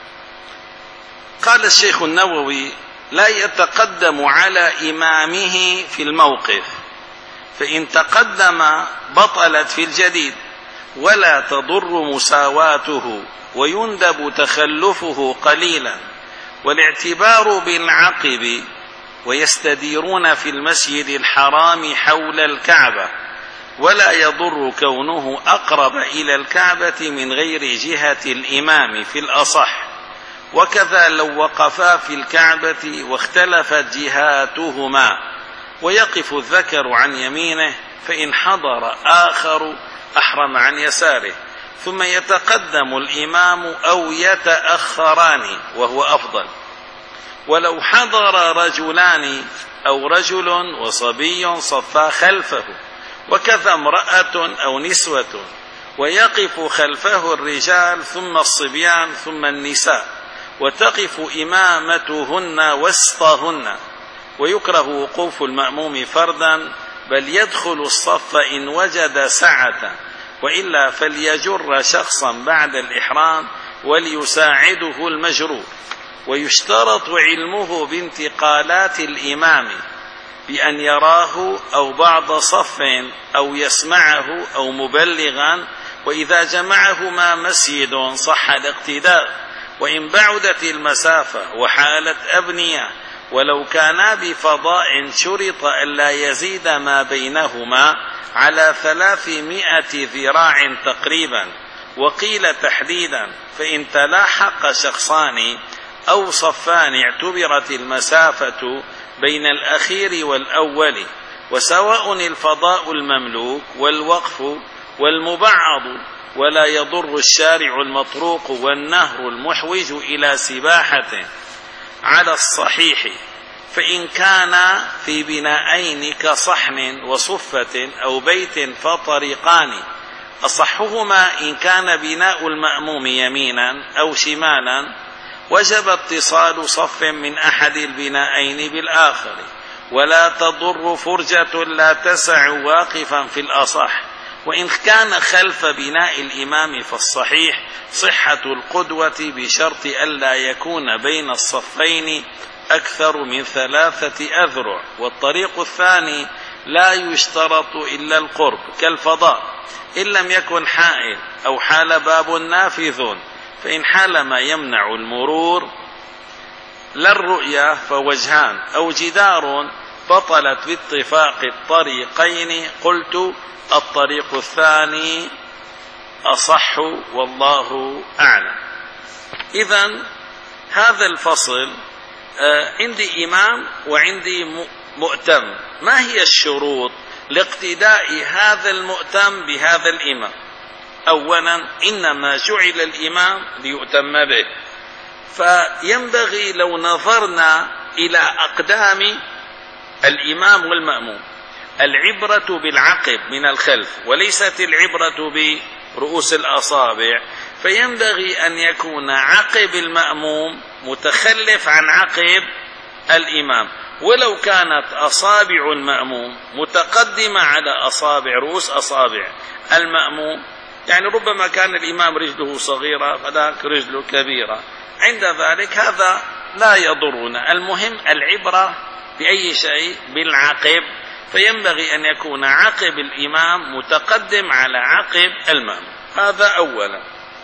قال الشيخ النووي: لا يتقدم على إمامه في الموقف، فإن تقدم بطلت في الجديد، ولا تضر مساواته، ويندب تخلفه قليلا، والاعتبار بالعقب، ويستديرون في المسجد الحرام حول الكعبة، ولا يضر كونه أقرب إلى الكعبة من غير جهة الإمام في الأصح. وكذا لو وقفا في الكعبة واختلفت جهاتهما، ويقف الذكر عن يمينه، فإن حضر آخر أحرم عن يساره، ثم يتقدم الإمام أو يتأخران وهو أفضل. ولو حضر رجلان أو رجل وصبي صفا خلفه، وكذا امرأة أو نسوة، ويقف خلفه الرجال ثم الصبيان ثم النساء، وتقف إمامتهن وسطهن. ويكره وقوف المأموم فردا، بل يدخل الصف إن وجد سعة، وإلا فليجر شخصا بعد الإحرام وليساعده المجرور. ويشترط علمه بانتقالات الإمام، بأن يراه أو بعض صف أو يسمعه أو مبلغا، وإذا جمعهما مسجد صح الاقتداء، وإن بعدت المسافة وحالت أبنية ولو كانا بفضاء شرط ألا يزيد ما بينهما على ثلاثمائة ذراع تقريبا. وقيل تحديدا: فإن تلاحق شخصان أو صفان اعتبرت المسافة بين الأخير والأول، وسواء الفضاء المملوك والوقف والمبعض، ولا يضر الشارع المطروق والنهر المحوج إلى سباحة على الصحيح. فإن كان في بناءين كصحن وصفة أو بيت فطريقان، أصحهما إن كان بناء المأموم يمينا أو شمالا، وجب اتصال صف من أحد البنائين بالآخر، ولا تضر فرجة لا تسع واقفا في الأصح. وإن كان خلف بناء الإمام فالصحيح صحة القدوة بشرط ألا يكون بين الصفين أكثر من ثلاثة أذرع. والطريق الثاني لا يشترط إلا القرب كالفضاء، إن لم يكن حائل أو حال باب نافذ، فإن حال ما يمنع المرور لا الرؤية فوجهان أو جدار بطلت باتفاق الطريقين. قلت: الطريق الثاني أصح والله أعلم. إذن هذا الفصل عندي إمام وعندي مؤتم. ما هي الشروط لاقتداء هذا المؤتم بهذا الإمام؟ أولا، إنما جعل الإمام ليؤتم به، فينبغي لو نظرنا إلى أقدام الإمام والمأموم العبرة بالعقب من الخلف وليست العبرة برؤوس الأصابع، فينبغي أن يكون عقب المأموم متخلف عن عقب الإمام، ولو كانت أصابع المأموم متقدمة على أصابع رؤوس أصابع المأموم، يعني ربما كان الإمام رجله صغيرة فذاك رجله كبيرة، عند ذلك هذا لا يضرنا. المهم العبرة بأي شيء بالعقب، فينبغي أن يكون عقب الإمام متقدم على عقب المأموم. هذا أولا.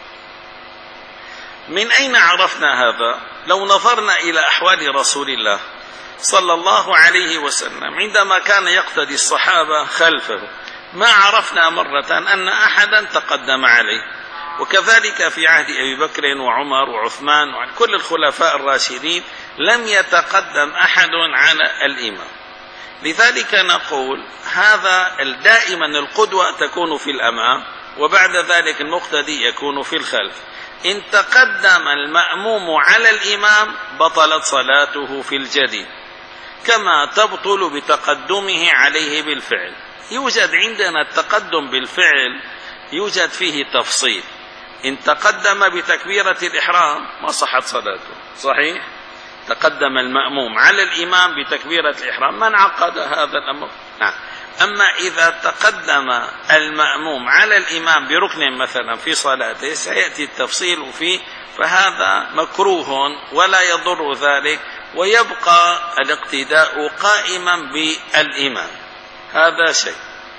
من أين عرفنا هذا؟ لو نظرنا إلى أحوال رسول الله صلى الله عليه وسلم عندما كان يقتدي الصحابة خلفه، ما عرفنا مرة أن أحدا تقدم عليه، وكذلك في عهد أبي بكر وعمر وعثمان وعن كل الخلفاء الراشدين لم يتقدم أحد على الإمام. لذلك نقول هذا دائما القدوة تكون في الأمام، وبعد ذلك المقتدي يكون في الخلف. إن تقدم المأموم على الإمام بطلت صلاته في الجديد، كما تبطل بتقدمه عليه بالفعل. يوجد عندنا التقدم بالفعل يوجد فيه تفصيل. إن تقدم بتكبيرة الإحرام ما صحت صلاته، صحيح؟ تقدم المأموم على الإمام بتكبيرة الإحرام، من عقد هذا الأمر؟ نعم. أما إذا تقدم المأموم على الإمام بركن مثلا في صلاته سيأتي التفصيل فيه، فهذا مكروه ولا يضر ذلك، ويبقى الاقتداء قائما بالإمام. هذا شيء.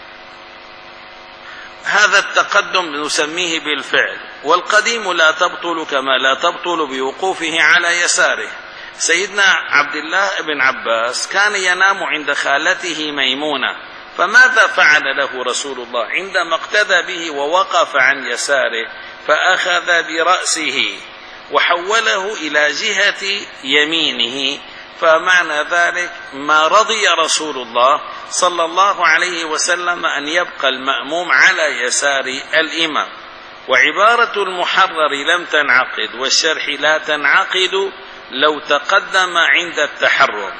هذا التقدم نسميه بالفعل. والقديم لا تبطل كما لا تبطل بوقوفه على يساره. سيدنا عبد الله بن عباس كان ينام عند خالته ميمونة، فماذا فعل له رسول الله عندما اقتدى به ووقف عن يساره؟ فأخذ برأسه وحوله إلى جهة يمينه. فمعنى ذلك ما رضي رسول الله صلى الله عليه وسلم أن يبقى المأموم على يسار الإمام. وعبارة المحرر لم تنعقد والشرح لا تنعقد لو تقدم عند التحرم،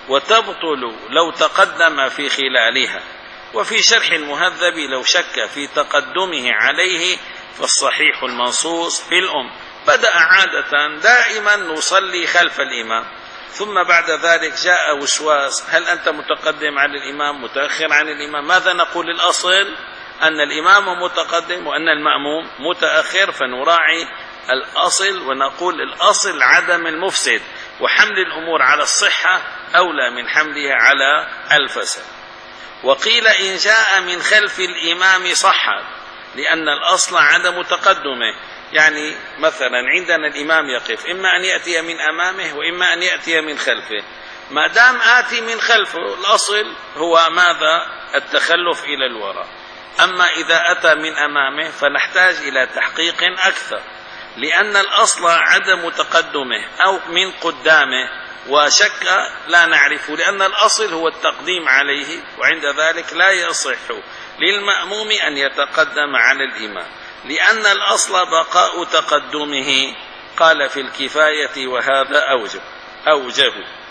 وتبطل لو تقدم في خلالها. وفي شرح المهذب لو شك في تقدمه عليه فالصحيح المنصوص في الأم. بدأ عادة دائما نصلي خلف الإمام، ثم بعد ذلك جاء وسواس، هل أنت متقدم عن الإمام متأخر عن الإمام؟ ماذا نقول؟ الأصل أن الإمام متقدم وأن المأموم متأخر، فنراعي الأصل ونقول الأصل عدم المفسد، وحمل الأمور على الصحة أولى من حملها على الفساد. وقيل إن جاء من خلف الإمام صحت، لأن الأصل عدم تقدمه. يعني مثلا عندنا الإمام يقف، إما أن يأتي من أمامه وإما أن يأتي من خلفه. ما دام آتي من خلفه الأصل هو ماذا؟ التخلف إلى الوراء. أما إذا أتى من أمامه فنحتاج إلى تحقيق أكثر، لأن الأصل عدم تقدمه أو من قدامه، وشك لا نعرف، لأن الأصل هو التقديم عليه، وعند ذلك لا يصح للمأموم أن يتقدم على الإمام، لأن الأصل بقاء تقدمه. قال في الكفاية وهذا أوجه أوجه.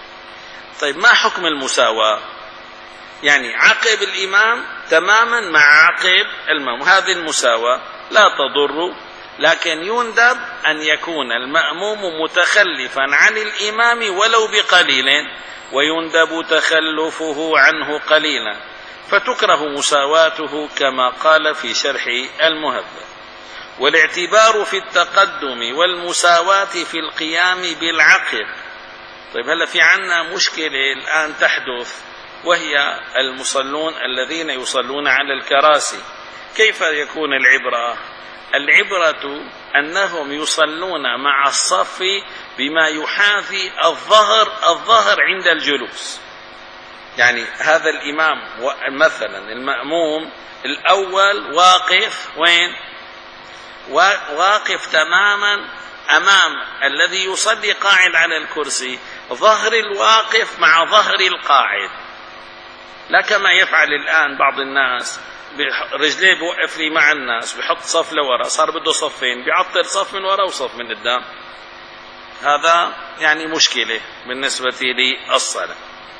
طيب ما حكم المساواة؟ يعني عقب الإمام تماما مع عقب المأموم، هذه المساواة لا تضر، لكن يندب أن يكون المأموم متخلفا عن الإمام ولو بقليل، ويندب تخلفه عنه قليلا، فتكره مساواته كما قال في شرح المهذب. والاعتبار في التقدم والمساواة في القيام بالعقب. طيب هلا في عنا مشكلة الآن تحدث، وهي المصلون الذين يصلون على الكراسي. كيف يكون العبرة؟ العبرة أنهم يصلون مع الصف بما يحاذي الظهر الظهر عند الجلوس. يعني هذا الإمام مثلا المأموم الأول واقف وين؟ واقف تماما أمام الذي يصلي قاعد على الكرسي، ظهر الواقف مع ظهر القاعد، لا كما يفعل الآن بعض الناس رجليه بوقف لي مع الناس، بحط صف لورا، صار بده صفين، بيعطل صف من ورا وصف من قدام. هذا يعني مشكلة بالنسبة للصلاة.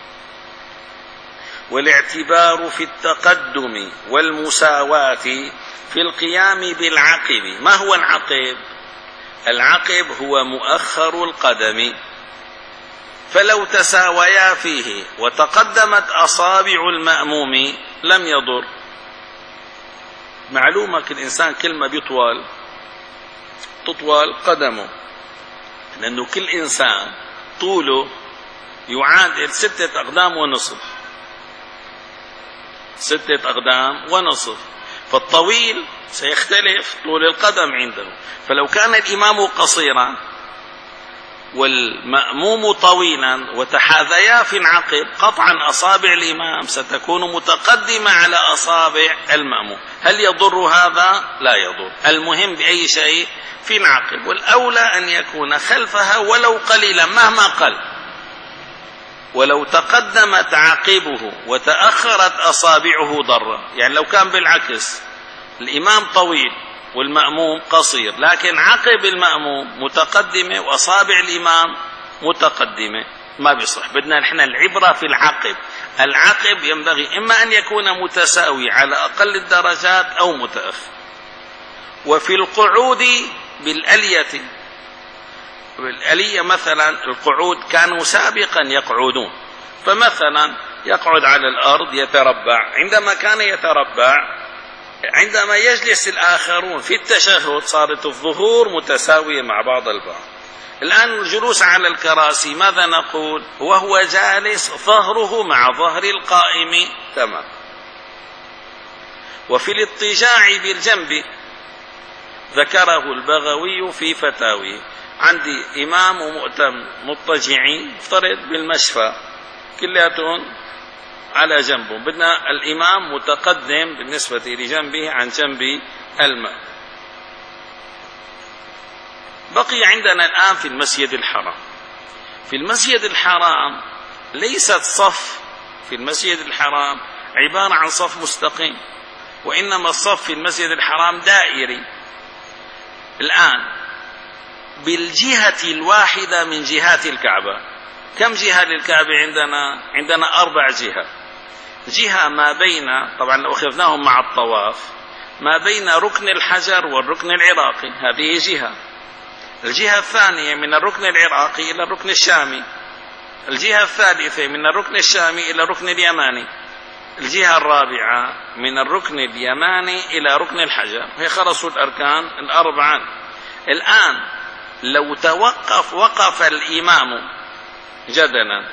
والاعتبار في التقدم والمساواة في القيام بالعقب. ما هو العقب؟ العقب هو مؤخر القدم، فلو تساويا فيه وتقدمت أصابع المأموم لم يضر. معلومة الإنسان كل ما بيطول تطول قدمه، لأنه كل إنسان طوله يعادل ستة أقدام ونصف، ستة أقدام ونصف، فالطويل سيختلف طول القدم عنده. فلو كان الإمام قصيرا والمأموم طويلا وتحاذيا في العقب، قطعا أصابع الإمام ستكون متقدمة على أصابع المأموم. هل يضر هذا؟ لا يضر. المهم بأي شيء في العقب، والأولى أن يكون خلفها ولو قليلا مهما قل. ولو تقدمت عقبه وتأخرت أصابعه ضر. يعني لو كان بالعكس، الإمام طويل والمأموم قصير، لكن عقب المأموم متقدمة وأصابع الإمام متقدمة، ما بيصح. بدنا نحن العبرة في العقب. العقب ينبغي إما أن يكون متساوي على أقل الدرجات أو متأخر. وفي القعود بالألية، بالألية مثلا القعود كانوا سابقا يقعدون، فمثلا يقعد على الأرض يتربع. عندما كان يتربع، عندما يجلس الآخرون في التشهد صارت الظهور متساوية مع بعض البعض. الآن الجلوس على الكراسي ماذا نقول؟ وهو جالس ظهره مع ظهر القائم تمام. وفي الاضطجاع بالجنب ذكره البغوي في فتاويه. عندي إمام ومؤتم مضطجعين، افترض بالمشفى كلياتهم على جنبه، بدنا الإمام متقدم بالنسبة لجنبه عن جنب الماء. بقي عندنا الآن في المسجد الحرام. في المسجد الحرام ليست صف في المسجد الحرام عبارة عن صف مستقيم، وإنما الصف في المسجد الحرام دائري. الآن بالجهة الواحدة من جهات الكعبة، كم جهة للكعبة عندنا؟ عندنا أربع جهات. جهة ما بين، طبعا لو أخذناهم مع الطواف، ما بين ركن الحجر والركن العراقي، هذه جهة. الجهة الثانية من الركن العراقي إلى الركن الشامي. الجهة الثالثة من الركن الشامي إلى الركن اليماني. الجهة الرابعة من الركن اليماني إلى ركن الحجر. هي خلصوا الأركان الأربعة. الآن لو توقف وقف الإمام جدلا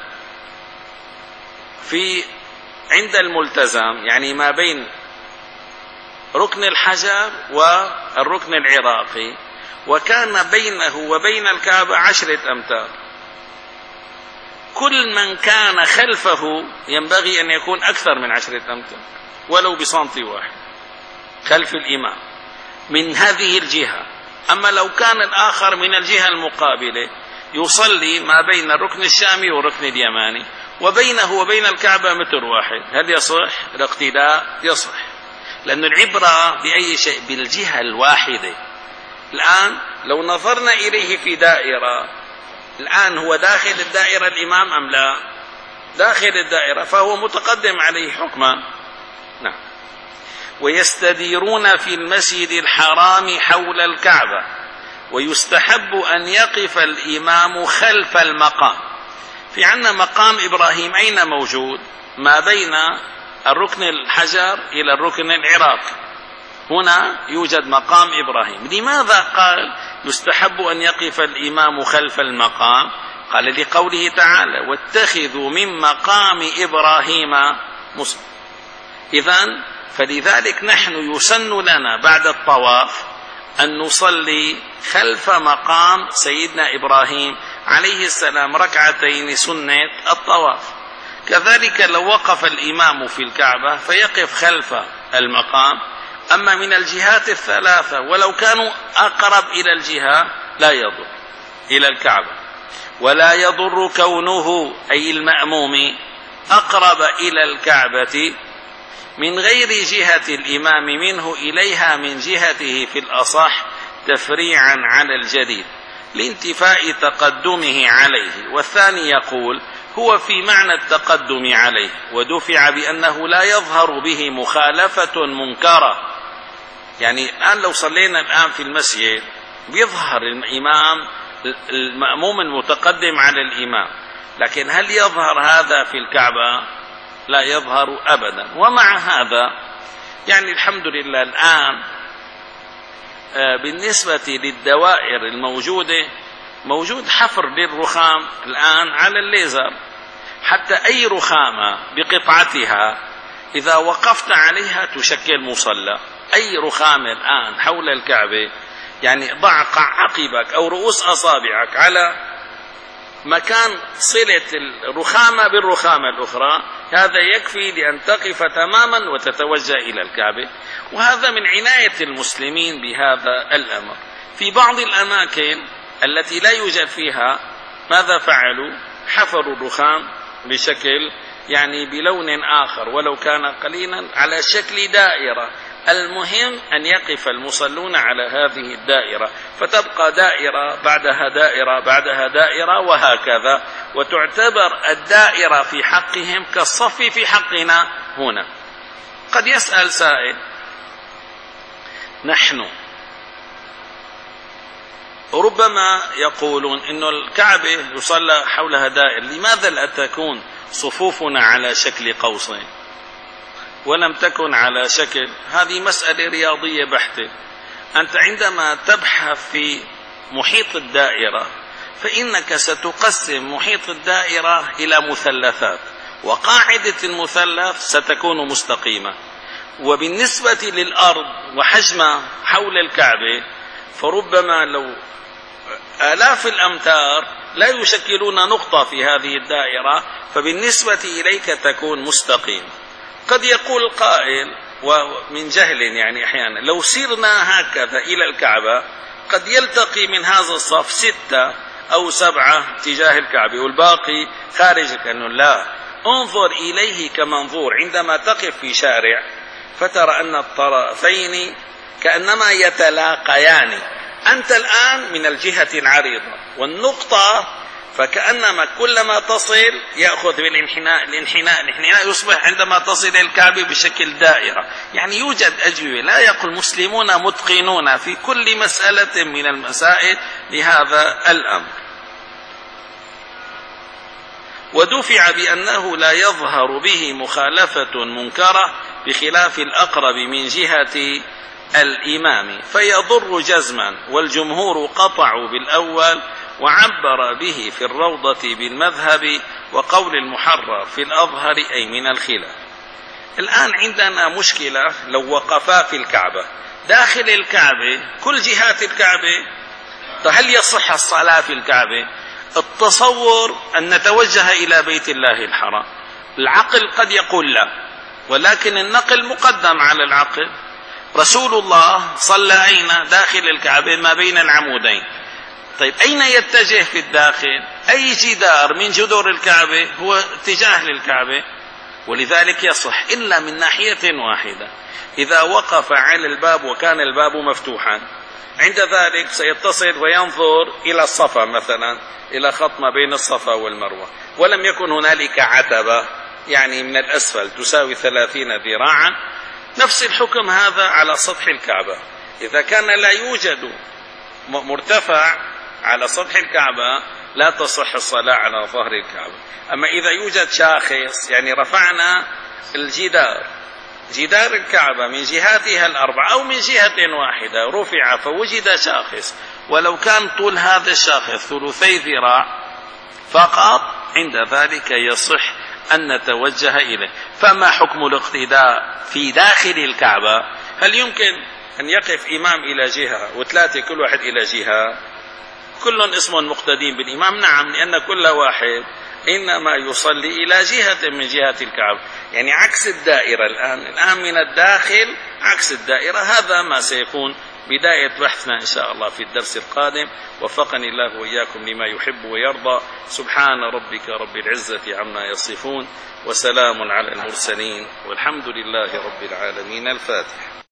في عند الملتزم، يعني ما بين ركن الحجر والركن العراقي، وكان بينه وبين الكعبة عشرة أمتار، كل من كان خلفه ينبغي أن يكون أكثر من عشرة أمتار ولو بسنتي واحد خلف الإمام من هذه الجهة. أما لو كان الآخر من الجهة المقابلة يصلي ما بين الركن الشامي والركن اليماني وبينه وبين الكعبة متر واحد، هل يصح؟ الاقتداء يصح، لأن العبرة بأي شيء بالجهة الواحدة. الآن لو نظرنا إليه في دائرة، الآن هو داخل الدائرة الإمام أم لا؟ داخل الدائرة، فهو متقدم عليه حكما. نعم. ويستديرون في المسجد الحرام حول الكعبة، ويستحب أن يقف الإمام خلف المقام. في عنا مقام إبراهيم أين موجود؟ ما بين الركن الحجر إلى الركن العراقي، هنا يوجد مقام إبراهيم. لماذا قال يستحب أن يقف الإمام خلف المقام؟ قال لقوله تعالى: واتخذوا من مقام إبراهيم مصلى. إذن فلذلك نحن يسن لنا بعد الطواف أن نصلي خلف مقام سيدنا إبراهيم عليه السلام ركعتين سنة الطواف. كذلك لو وقف الإمام في الكعبة فيقف خلف المقام. أما من الجهات الثلاثة ولو كانوا أقرب إلى الجهة لا يضر إلى الكعبة، ولا يضر كونه أي المأموم أقرب إلى الكعبة من غير جهة الإمام منه إليها من جهته في الأصح تفريعا على الجديد لانتفاء تقدمه عليه. والثاني يقول هو في معنى التقدم عليه، ودفع بأنه لا يظهر به مخالفة منكرة. يعني الآن لو صلينا الآن في المسجد بيظهر الإمام المأموم المتقدم على الإمام، لكن هل يظهر هذا في الكعبة؟ لا يظهر أبدا. ومع هذا يعني الحمد لله الآن بالنسبة للدوائر الموجودة موجود حفر للرخام الآن على الليزر، حتى أي رخامة بقطعتها إذا وقفت عليها تشكل مصلى. أي رخامة الآن حول الكعبة، يعني ضع عقبك أو رؤوس أصابعك على مكان صلة الرخامة بالرخامة الأخرى، هذا يكفي لأن تقف تماما وتتوجه إلى الكعبة. وهذا من عناية المسلمين بهذا الأمر. في بعض الأماكن التي لا يوجد فيها ماذا فعلوا؟ حفروا الرخام بشكل يعني بلون آخر ولو كان قليلا على شكل دائرة. المهم أن يقف المصلون على هذه الدائرة، فتبقى دائرة بعدها دائرة بعدها دائرة وهكذا، وتعتبر الدائرة في حقهم كالصف في حقنا هنا. قد يسأل سائل: نحن ربما يقولون إنه الكعبة يصلى حولها دائر، لماذا لا تكون صفوفنا على شكل قوسين ولم تكن على شكل؟ هذه مسألة رياضية بحتة. أنت عندما تبحث في محيط الدائرة فإنك ستقسم محيط الدائرة إلى مثلثات، وقاعدة المثلث ستكون مستقيمة. وبالنسبة للأرض وحجمها حول الكعبة فربما لو آلاف الأمتار لا يشكلون نقطة في هذه الدائرة، فبالنسبة إليك تكون مستقيم. قد يقول قائل ومن جهل يعني أحيانا لو سيرنا هكذا إلى الكعبة قد يلتقي من هذا الصف ستة أو سبعة تجاه الكعبة والباقي خارج. كأنه لا، انظر إليه كمنظور. عندما تقف في شارع فترى أن الطرفين كأنما يتلاقيان، أنت الآن من الجهة العريضة والنقطة فكأنما كلما تصل يأخذ بالانحناء الانحناء الانحناء يصبح عندما تصل إلى الكعبة بشكل دائرة. يعني يوجد أجوبة، لا يقول المسلمون متقنون في كل مسألة من المسائل لهذا الأمر. ودفع بأنه لا يظهر به مخالفة منكرة بخلاف الأقرب من جهة الإمام فيضر جزما، والجمهور قطعوا بالأول وعبر به في الروضة بالمذهب وقول المحرر في الأظهر أي من الخلاف. الآن عندنا مشكلة، لو وقفا في الكعبة داخل الكعبة كل جهات الكعبة، هل يصح الصلاة في الكعبة؟ التصور أن نتوجه إلى بيت الله الحرام، العقل قد يقول لا، ولكن النقل مقدم على العقل. رسول الله صلى أين؟ داخل الكعبة ما بين العمودين. طيب أين يتجه في الداخل؟ أي جدار من جدور الكعبة هو اتجاه للكعبة، ولذلك يصح إلا من ناحية واحدة. إذا وقف على الباب وكان الباب مفتوحا عند ذلك سيتصل وينظر إلى الصفا مثلا، إلى خط ما بين الصفا والمروة، ولم يكن هنالك عتبة يعني من الأسفل تساوي ثلاثين ذراعا، نفس الحكم هذا على سطح الكعبة. إذا كان لا يوجد مرتفع على سطح الكعبة لا تصح الصلاة على ظهر الكعبة. أما إذا يوجد شاخص، يعني رفعنا الجدار جدار الكعبة من جهاتها الأربعة أو من جهة واحدة رفع فوجد شاخص، ولو كان طول هذا الشاخص ثلثي ذراع فقط، عند ذلك يصح أن نتوجه إليه. فما حكم الاقتداء في داخل الكعبة؟ هل يمكن أن يقف إمام إلى جهة وثلاثة كل واحد إلى جهة كل اسم مقتدين بالإمام؟ نعم، لأن كل واحد إنما يصلي إلى جهة من جهات الكعبة، يعني عكس الدائرة. الآن الآن من الداخل عكس الدائرة. هذا ما سيكون بداية بحثنا إن شاء الله في الدرس القادم. وفقني الله وإياكم لما يحب ويرضى. سبحان ربك رب العزة عما يصفون، وسلام على المرسلين، والحمد لله رب العالمين. الفاتحة.